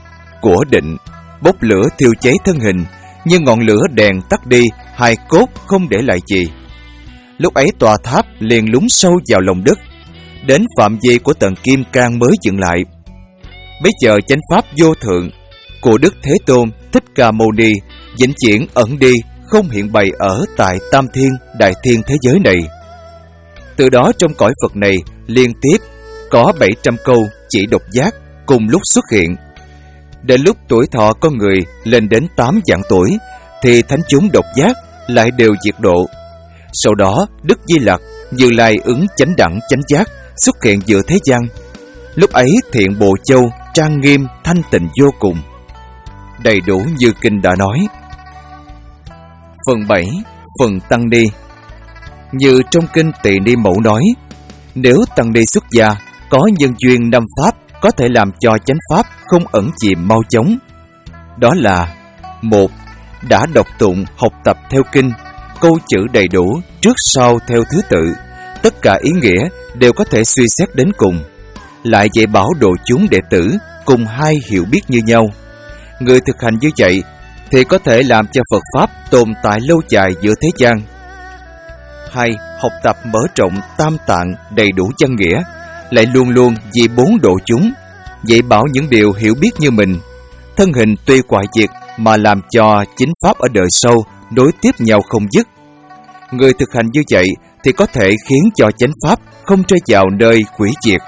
của định, bốc lửa thiêu cháy thân hình, nhưng ngọn lửa đèn tắt đi, hài cốt không để lại gì. Lúc ấy tòa tháp liền lún sâu vào lòng đất, đến phạm vi của tầng kim cang mới dừng lại. Bây giờ chánh pháp vô thượng của Đức Thế Tôn Thích Ca Mâu Ni vĩnh viễn ẩn đi, không hiện bày ở tại tam thiên đại thiên thế giới này. Từ đó trong cõi Phật này liên tiếp có bảy trăm câu chỉ độc giác cùng lúc xuất hiện. Đến lúc tuổi thọ con người lên đến tám vạn tuổi thì thánh chúng độc giác lại đều diệt độ. Sau đó Đức Di Lặc, Như Lai ứng chánh đẳng chánh giác xuất hiện giữa thế gian. Lúc ấy Thiện Bộ Châu trang nghiêm thanh tịnh vô cùng, đầy đủ như kinh đã nói. Phần bảy. Phần Tăng Ni. Như trong kinh Tỳ Ni Mẫu nói, nếu Tăng Ni xuất gia có nhân duyên năm pháp có thể làm cho chánh pháp không ẩn chìm mau chóng. Đó là: một. Đã đọc tụng học tập theo kinh, câu chữ đầy đủ, trước sau theo thứ tự, tất cả ý nghĩa đều có thể suy xét đến cùng, lại dạy bảo độ chúng đệ tử cùng hai hiểu biết như nhau. Người thực hành như vậy thì có thể làm cho Phật Pháp tồn tại lâu dài giữa thế gian. Hai. Học tập mở rộng tam tạng đầy đủ chân nghĩa, lại luôn luôn vì bốn độ chúng, dạy bảo những điều hiểu biết như mình. Thân hình tuy quại diệt mà làm cho chính Pháp ở đời sau nối tiếp nhau không dứt. Người thực hành như vậy thì có thể khiến cho chánh Pháp không rơi vào nơi hủy diệt.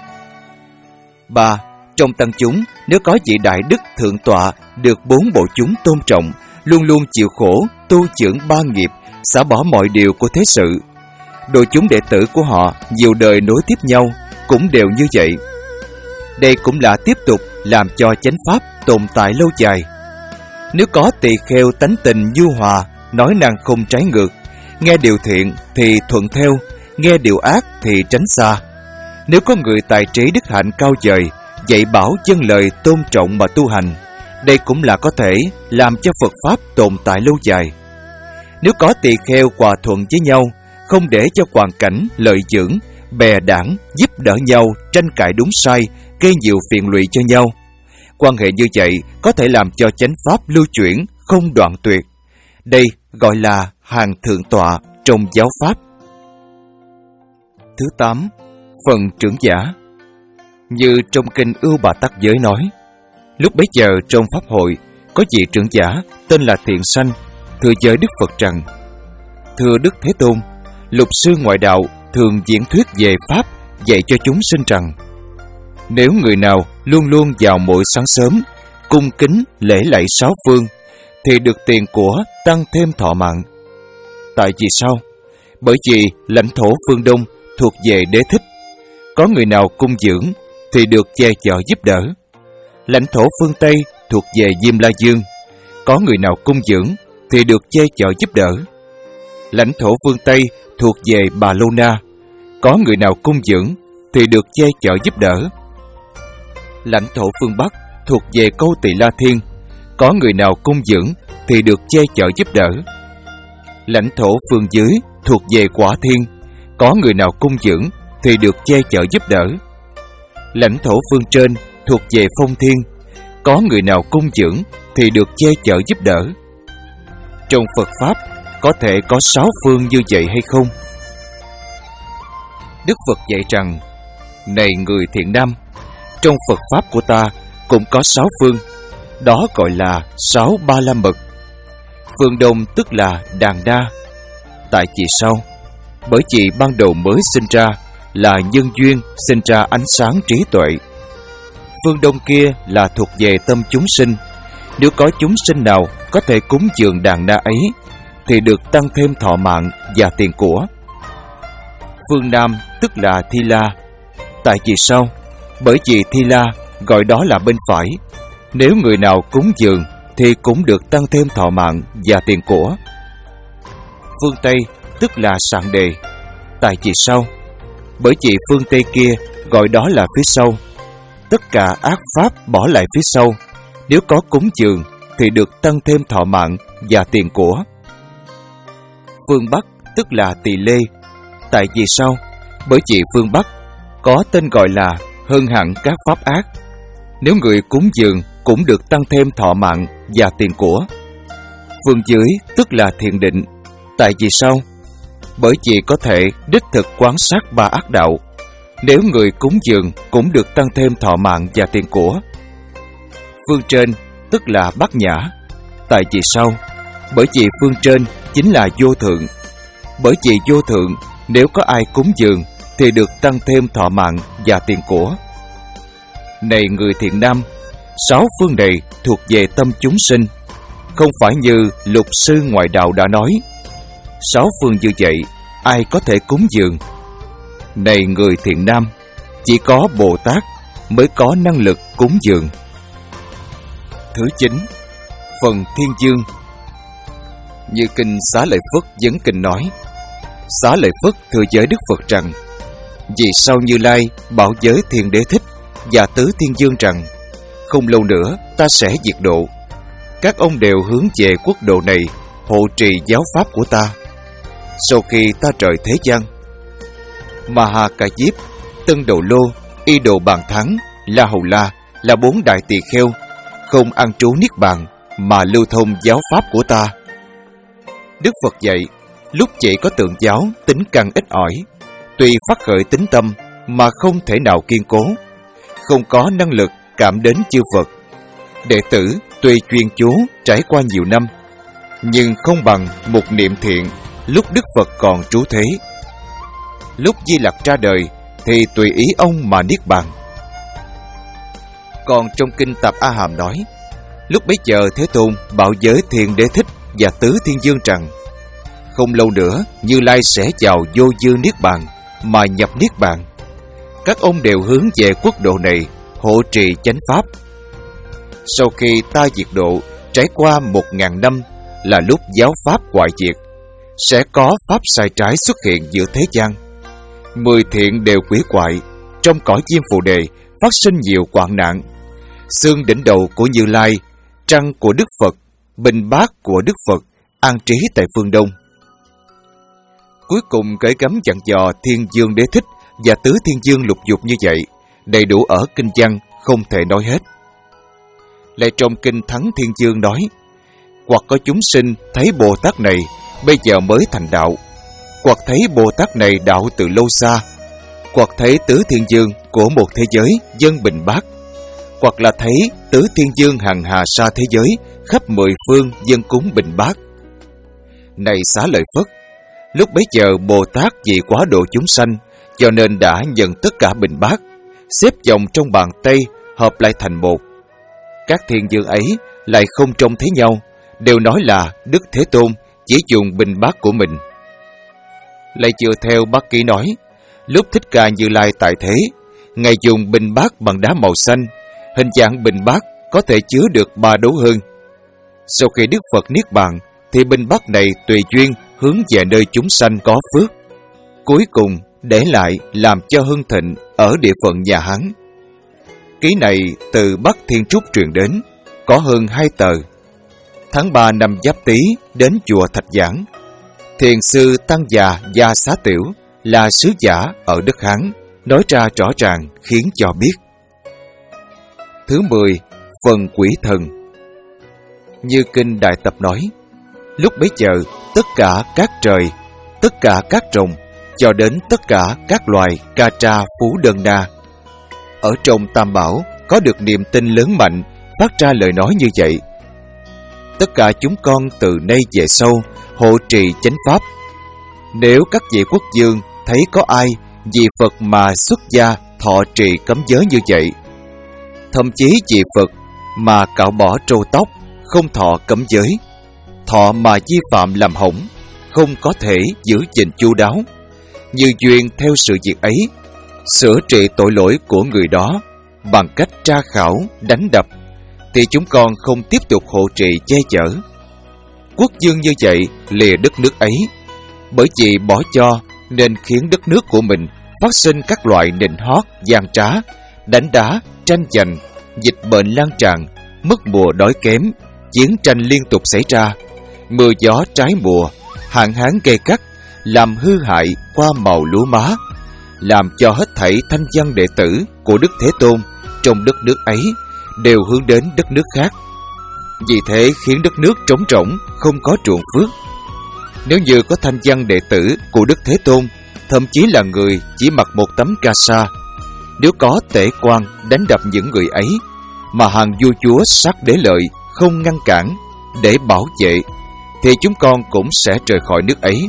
Ba. Trong tăng chúng, nếu có vị đại đức thượng tọa được bốn bộ chúng tôn trọng, luôn luôn chịu khổ, tu dưỡng ba nghiệp, xả bỏ mọi điều của thế sự, đội chúng đệ tử của họ nhiều đời nối tiếp nhau cũng đều như vậy. Đây cũng là tiếp tục làm cho chánh pháp tồn tại lâu dài. Nếu có tỳ kheo tánh tình nhu hòa, nói năng không trái ngược, nghe điều thiện thì thuận theo, nghe điều ác thì tránh xa. Nếu có người tài trí đức hạnh cao vời, dạy bảo dân lời tôn trọng mà tu hành, đây cũng là có thể làm cho Phật Pháp tồn tại lâu dài. Nếu có tỳ kheo hòa thuận với nhau, không để cho hoàn cảnh lợi dưỡng, bè đảng, giúp đỡ nhau, tranh cãi đúng sai, gây nhiều phiền lụy cho nhau, quan hệ như vậy có thể làm cho chánh pháp lưu chuyển không đoạn tuyệt. Đây gọi là hàng thượng tọa trong giáo pháp. Thứ tám. Phần trưởng giả. Như trong kinh Ưu Bà Tắc Giới nói, lúc bấy giờ trong pháp hội có vị trưởng giả tên là Thiện Sanh thưa với Đức Phật rằng: Thưa Đức Thế Tôn, lục sư ngoại đạo thường diễn thuyết về pháp, dạy cho chúng sinh rằng: nếu người nào luôn luôn vào mỗi sáng sớm cung kính lễ lạy sáu phương thì được tiền của tăng thêm thọ mạng. Tại vì sao? Bởi vì lãnh thổ phương Đông thuộc về Đế Thích, có người nào cung dưỡng thì được che chở giúp đỡ. Lãnh thổ phương Tây thuộc về Diêm La Dương, có người nào cung dưỡng thì được che chở giúp đỡ. Lãnh thổ phương Tây thuộc về Bà Lô Na, có người nào cung dưỡng thì được che chở giúp đỡ. Lãnh thổ phương Bắc thuộc về Câu Tỳ La Thiên, có người nào cung dưỡng thì được che chở giúp đỡ. Lãnh thổ phương dưới thuộc về Quả Thiên, có người nào cung dưỡng thì được che chở giúp đỡ. Lãnh thổ phương trên thuộc về Phong Thiên, có người nào cung dưỡng thì được che chở giúp đỡ. Trong Phật Pháp có thể có sáu phương như vậy hay không? Đức Phật dạy rằng: này người thiện nam, trong Phật Pháp của ta cũng có sáu phương, đó gọi là sáu ba la mật. Phương Đông tức là Đàn Đa. Tại vì sao? Bởi vì ban đầu mới sinh ra là nhân duyên sinh ra ánh sáng trí tuệ. Phương Đông kia là thuộc về tâm chúng sinh. Nếu có chúng sinh nào có thể cúng dường Đàn Na ấy thì được tăng thêm thọ mạng và tiền của. Phương Nam tức là Thi La. Tại vì sao? Bởi vì Thi La gọi đó là bên phải. Nếu người nào cúng dường thì cũng được tăng thêm thọ mạng và tiền của. Phương Tây tức là Sạn Đề. Tại vì sao? Bởi vì phương Tây kia gọi đó là phía sau. Tất cả ác pháp bỏ lại phía sau. Nếu có cúng dường thì được tăng thêm thọ mạng và tiền của. Phương Bắc tức là Tỳ Lê. Tại vì sao? Bởi vì phương Bắc có tên gọi là hơn hẳn các pháp ác. Nếu người cúng dường cũng được tăng thêm thọ mạng và tiền của. Phương dưới tức là thiền định. Tại vì sao? Bởi vì có thể đích thực quan sát ba ác đạo. Nếu người cúng dường cũng được tăng thêm thọ mạng và tiền của. Phương trên tức là bát nhã. Tại vì sao? Bởi vì phương trên chính là vô thượng. Bởi vì vô thượng, nếu có ai cúng dường thì được tăng thêm thọ mạng và tiền của. Này người thiện nam, sáu phương này thuộc về tâm chúng sinh, không phải như lục sư ngoại đạo đã nói. Sáu phương như vậy, ai có thể cúng dường? Này người thiện nam, chỉ có Bồ Tát mới có năng lực cúng dường. Thứ chín, phần thiên dương. Như kinh Xá Lợi Phất Vấn Kinh nói, Xá Lợi Phất thưa với Đức Phật rằng: vì sao Như Lai bảo với Thiên Đế Thích và Tứ Thiên Dương rằng không lâu nữa ta sẽ diệt độ. Các ông đều hướng về quốc độ này hộ trì giáo pháp của ta. Sau khi ta rời thế gian, Maha Ca Diếp, Tân Đầu Lô, Y Đồ Bàn Thắng, La Hầu La là bốn đại tỳ kheo không an trú niết bàn mà lưu thông giáo pháp của ta. Đức Phật dạy, lúc chỉ có tượng giáo tính căn ít ỏi, tuy phát khởi tính tâm mà không thể nào kiên cố, không có năng lực cảm đến chư Phật. Đệ tử tuy chuyên chú trải qua nhiều năm, nhưng không bằng một niệm thiện lúc Đức Phật còn trú thế. Lúc Di Lặc ra đời thì tùy ý ông mà niết bàn. Còn trong kinh Tạp A Hàm nói, lúc bấy giờ Thế Tôn bảo với Thiên Đế Thích và Tứ Thiên Dương rằng không lâu nữa Như Lai sẽ vào vô dư niết bàn mà nhập niết bàn. Các ông đều hướng về quốc độ này hộ trì chánh pháp. Sau khi ta diệt độ trải qua một ngàn năm là lúc giáo pháp hoại diệt, sẽ có pháp sai trái xuất hiện giữa thế gian. Mười thiện đều quỷ quại, trong cõi Diêm Phù Đề phát sinh nhiều hoạn nạn. Xương đỉnh đầu của Như Lai, trăng của Đức Phật, bình bát của Đức Phật an trí tại phương Đông. Cuối cùng cởi cấm dặn dò Thiên Dương Đế Thích và Tứ Thiên Dương lục dục như vậy, đầy đủ ở kinh văn không thể nói hết. Lại trong kinh Thắng Thiên Dương nói, hoặc có chúng sinh thấy Bồ Tát này bây giờ mới thành đạo, hoặc thấy Bồ Tát này đạo từ lâu xa, hoặc thấy Tứ Thiên Dương của một thế giới dân bình bát, hoặc là thấy Tứ Thiên Dương hằng hà sa thế giới khắp mười phương dân cúng bình bát. Này Xá Lợi Phất, lúc bấy giờ Bồ Tát vì quá độ chúng sanh, cho nên đã nhận tất cả bình bát, xếp chồng trong bàn tay, hợp lại thành một. Các thiên dương ấy lại không trông thấy nhau, đều nói là Đức Thế Tôn chỉ dùng bình bát của mình. Lại chừa theo Bát Ký nói, lúc Thích Ca Như Lai tại thế, Ngài dùng bình bát bằng đá màu xanh, hình dạng bình bát có thể chứa được ba đấu hơn. Sau khi Đức Phật niết bàn, thì bình bát này tùy duyên hướng về nơi chúng sanh có phước, cuối cùng để lại làm cho hưng thịnh ở địa phận nhà Hán. Ký này từ Bắc Thiên Trúc truyền đến, có hơn hai tờ. Tháng ba năm Giáp Tý đến chùa Thạch Giảng, thiền sư Tăng Già Gia Xá Tiểu là sứ giả ở đất Hán, nói ra rõ ràng khiến cho biết. Thứ mười, phần quỷ thần. Như kinh Đại Tập nói, lúc bấy giờ tất cả các trời, tất cả các rồng, cho đến tất cả các loài ca tra phú đơn na, ở trong Tam Bảo có được niềm tin lớn mạnh, phát ra lời nói như vậy: tất cả chúng con từ nay về sau hộ trì chánh pháp. Nếu các vị quốc vương thấy có ai vì Phật mà xuất gia thọ trì cấm giới như vậy, thậm chí vì Phật mà cạo bỏ râu tóc, không thọ cấm giới, thọ mà vi phạm làm hỏng, không có thể giữ gìn chu đáo, như duyên theo sự việc ấy, sửa trị tội lỗi của người đó bằng cách tra khảo, đánh đập, thì chúng con không tiếp tục hộ trì che chở. Quốc vương như vậy lìa đất nước ấy, bởi vì bỏ cho nên khiến đất nước của mình phát sinh các loại nịnh hót, gian trá, đánh đá, tranh giành, dịch bệnh lan tràn, mất mùa đói kém, chiến tranh liên tục xảy ra, mưa gió trái mùa, hạn hán gây gắt, làm hư hại hoa màu lúa má, làm cho hết thảy thanh văn đệ tử của Đức Thế Tôn trong đất nước ấy đều hướng đến đất nước khác. Vì thế khiến đất nước trống rỗng, không có ruộng phước. Nếu như có thanh văn đệ tử của Đức Thế Tôn, thậm chí là người chỉ mặc một tấm ca sa, nếu có tể quan đánh đập những người ấy, mà hàng vua chúa sát đế lợi không ngăn cản để bảo vệ, thì chúng con cũng sẽ rời khỏi nước ấy.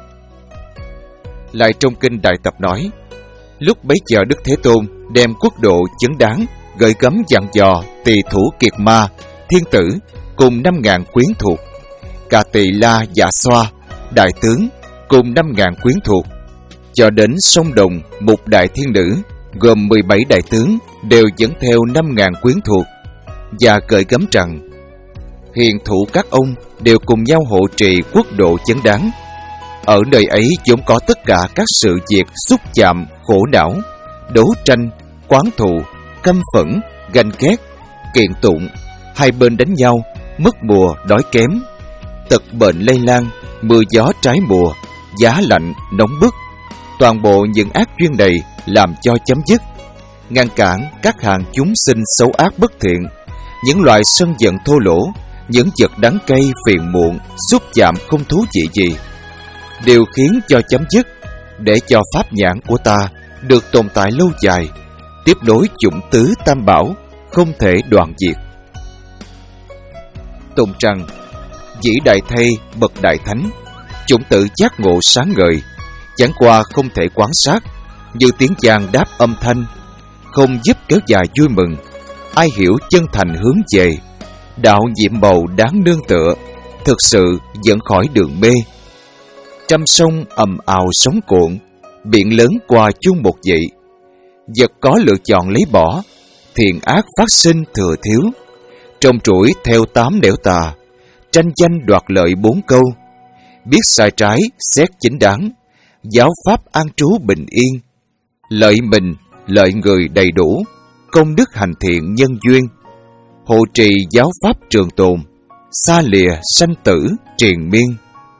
Lại trong kinh Đại Tập nói, lúc bấy giờ Đức Thế Tôn đem quốc độ chấn đáng, gợi gắm dặn dò tỳ thủ Kiệt Ma, thiên tử cùng năm ngàn quyến thuộc, Cà Tỳ La Dạ Xoa, đại tướng cùng năm ngàn quyến thuộc, cho đến sông Đồng một đại thiên nữ gồm mười bảy đại tướng đều dẫn theo năm ngàn quyến thuộc, và gợi gắm rằng hiền thủ các ông đều cùng nhau hộ trì quốc độ chấn đáng. Ở nơi ấy vốn có tất cả các sự việc xúc chạm, khổ não, đấu tranh, oán thù, căm phẫn, ganh ghét, kiện tụng, hai bên đánh nhau, mất mùa, đói kém, tật bệnh lây lan, mưa gió trái mùa, giá lạnh, nóng bức. Toàn bộ những ác duyên này làm cho chấm dứt, ngăn cản các hàng chúng sinh xấu ác bất thiện, những loại sân giận thô lỗ, những vật đắng cay phiền muộn, xúc chạm không thú vị gì, đều khiến cho chấm dứt, để cho pháp nhãn của ta được tồn tại lâu dài, tiếp nối chủng tứ tam bảo, không thể đoạn diệt. Tùng rằng, dĩ đại thây bậc đại thánh, chủng tử giác ngộ sáng ngời, chẳng qua không thể quan sát, như tiếng chàng đáp âm thanh, không giúp kéo dài vui mừng. Ai hiểu chân thành hướng về, đạo nhiệm màu đáng nương tựa, thực sự dẫn khỏi đường mê. Trăm sông ầm ào sóng cuộn, biển lớn qua chung một vị. Vật có lựa chọn lấy bỏ, thiện ác phát sinh thừa thiếu. Trong chuỗi theo tám nẻo tà, tranh danh đoạt lợi bốn câu. Biết sai trái, xét chính đáng, giáo pháp an trú bình yên. Lợi mình, lợi người đầy đủ, công đức hành thiện nhân duyên. Hộ trì giáo pháp trường tồn, xa lìa sanh tử triền miên.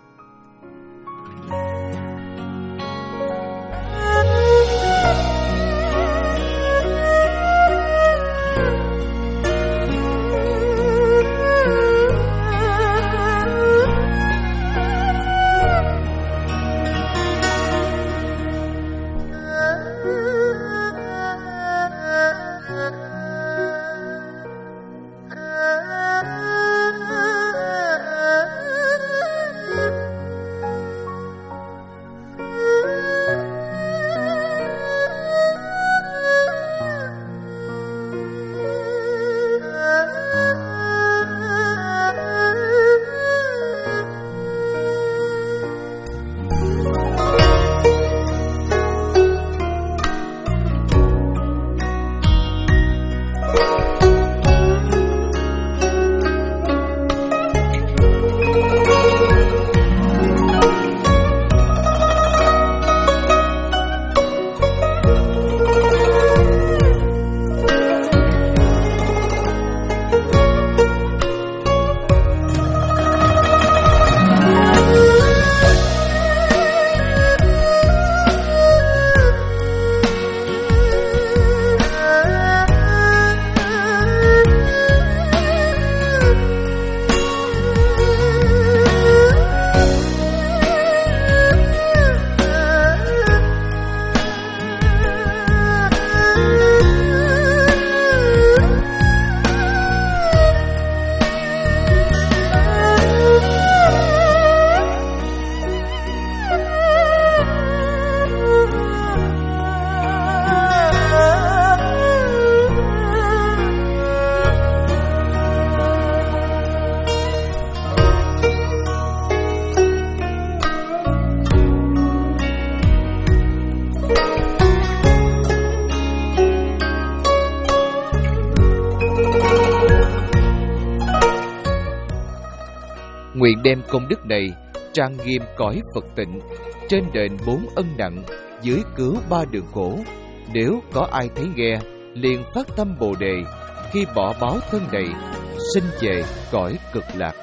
Nguyện đem công đức này trang nghiêm cõi Phật tịnh, trên đền bốn ân nặng, dưới cứu ba đường khổ. Nếu có ai thấy nghe, liền phát tâm Bồ Đề, khi bỏ báo thân này, sinh về cõi cực lạc.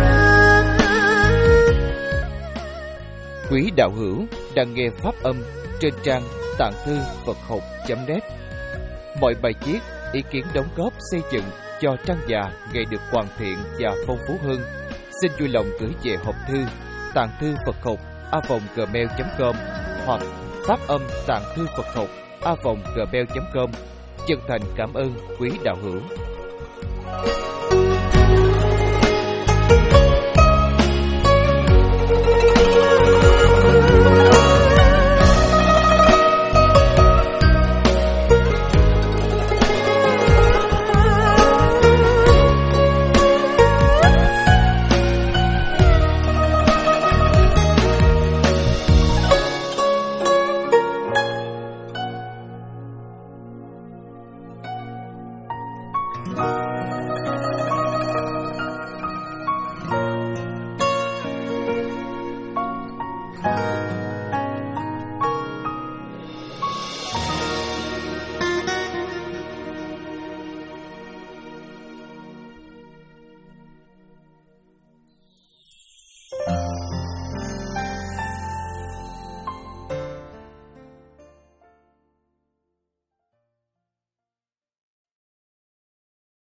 Quý đạo hữu đang nghe pháp âm trên trang tạng thư Phật học chấm net. Mọi bài viết, ý kiến đóng góp xây dựng cho trang già ngày được hoàn thiện và phong phú hơn, xin vui lòng gửi về hộp thư tạng thư Phật học a vòng gmail chấm com hoặc phát âm tạng thư Phật học a vòng gmail chấm com. Chân thành cảm ơn quý đạo hữu.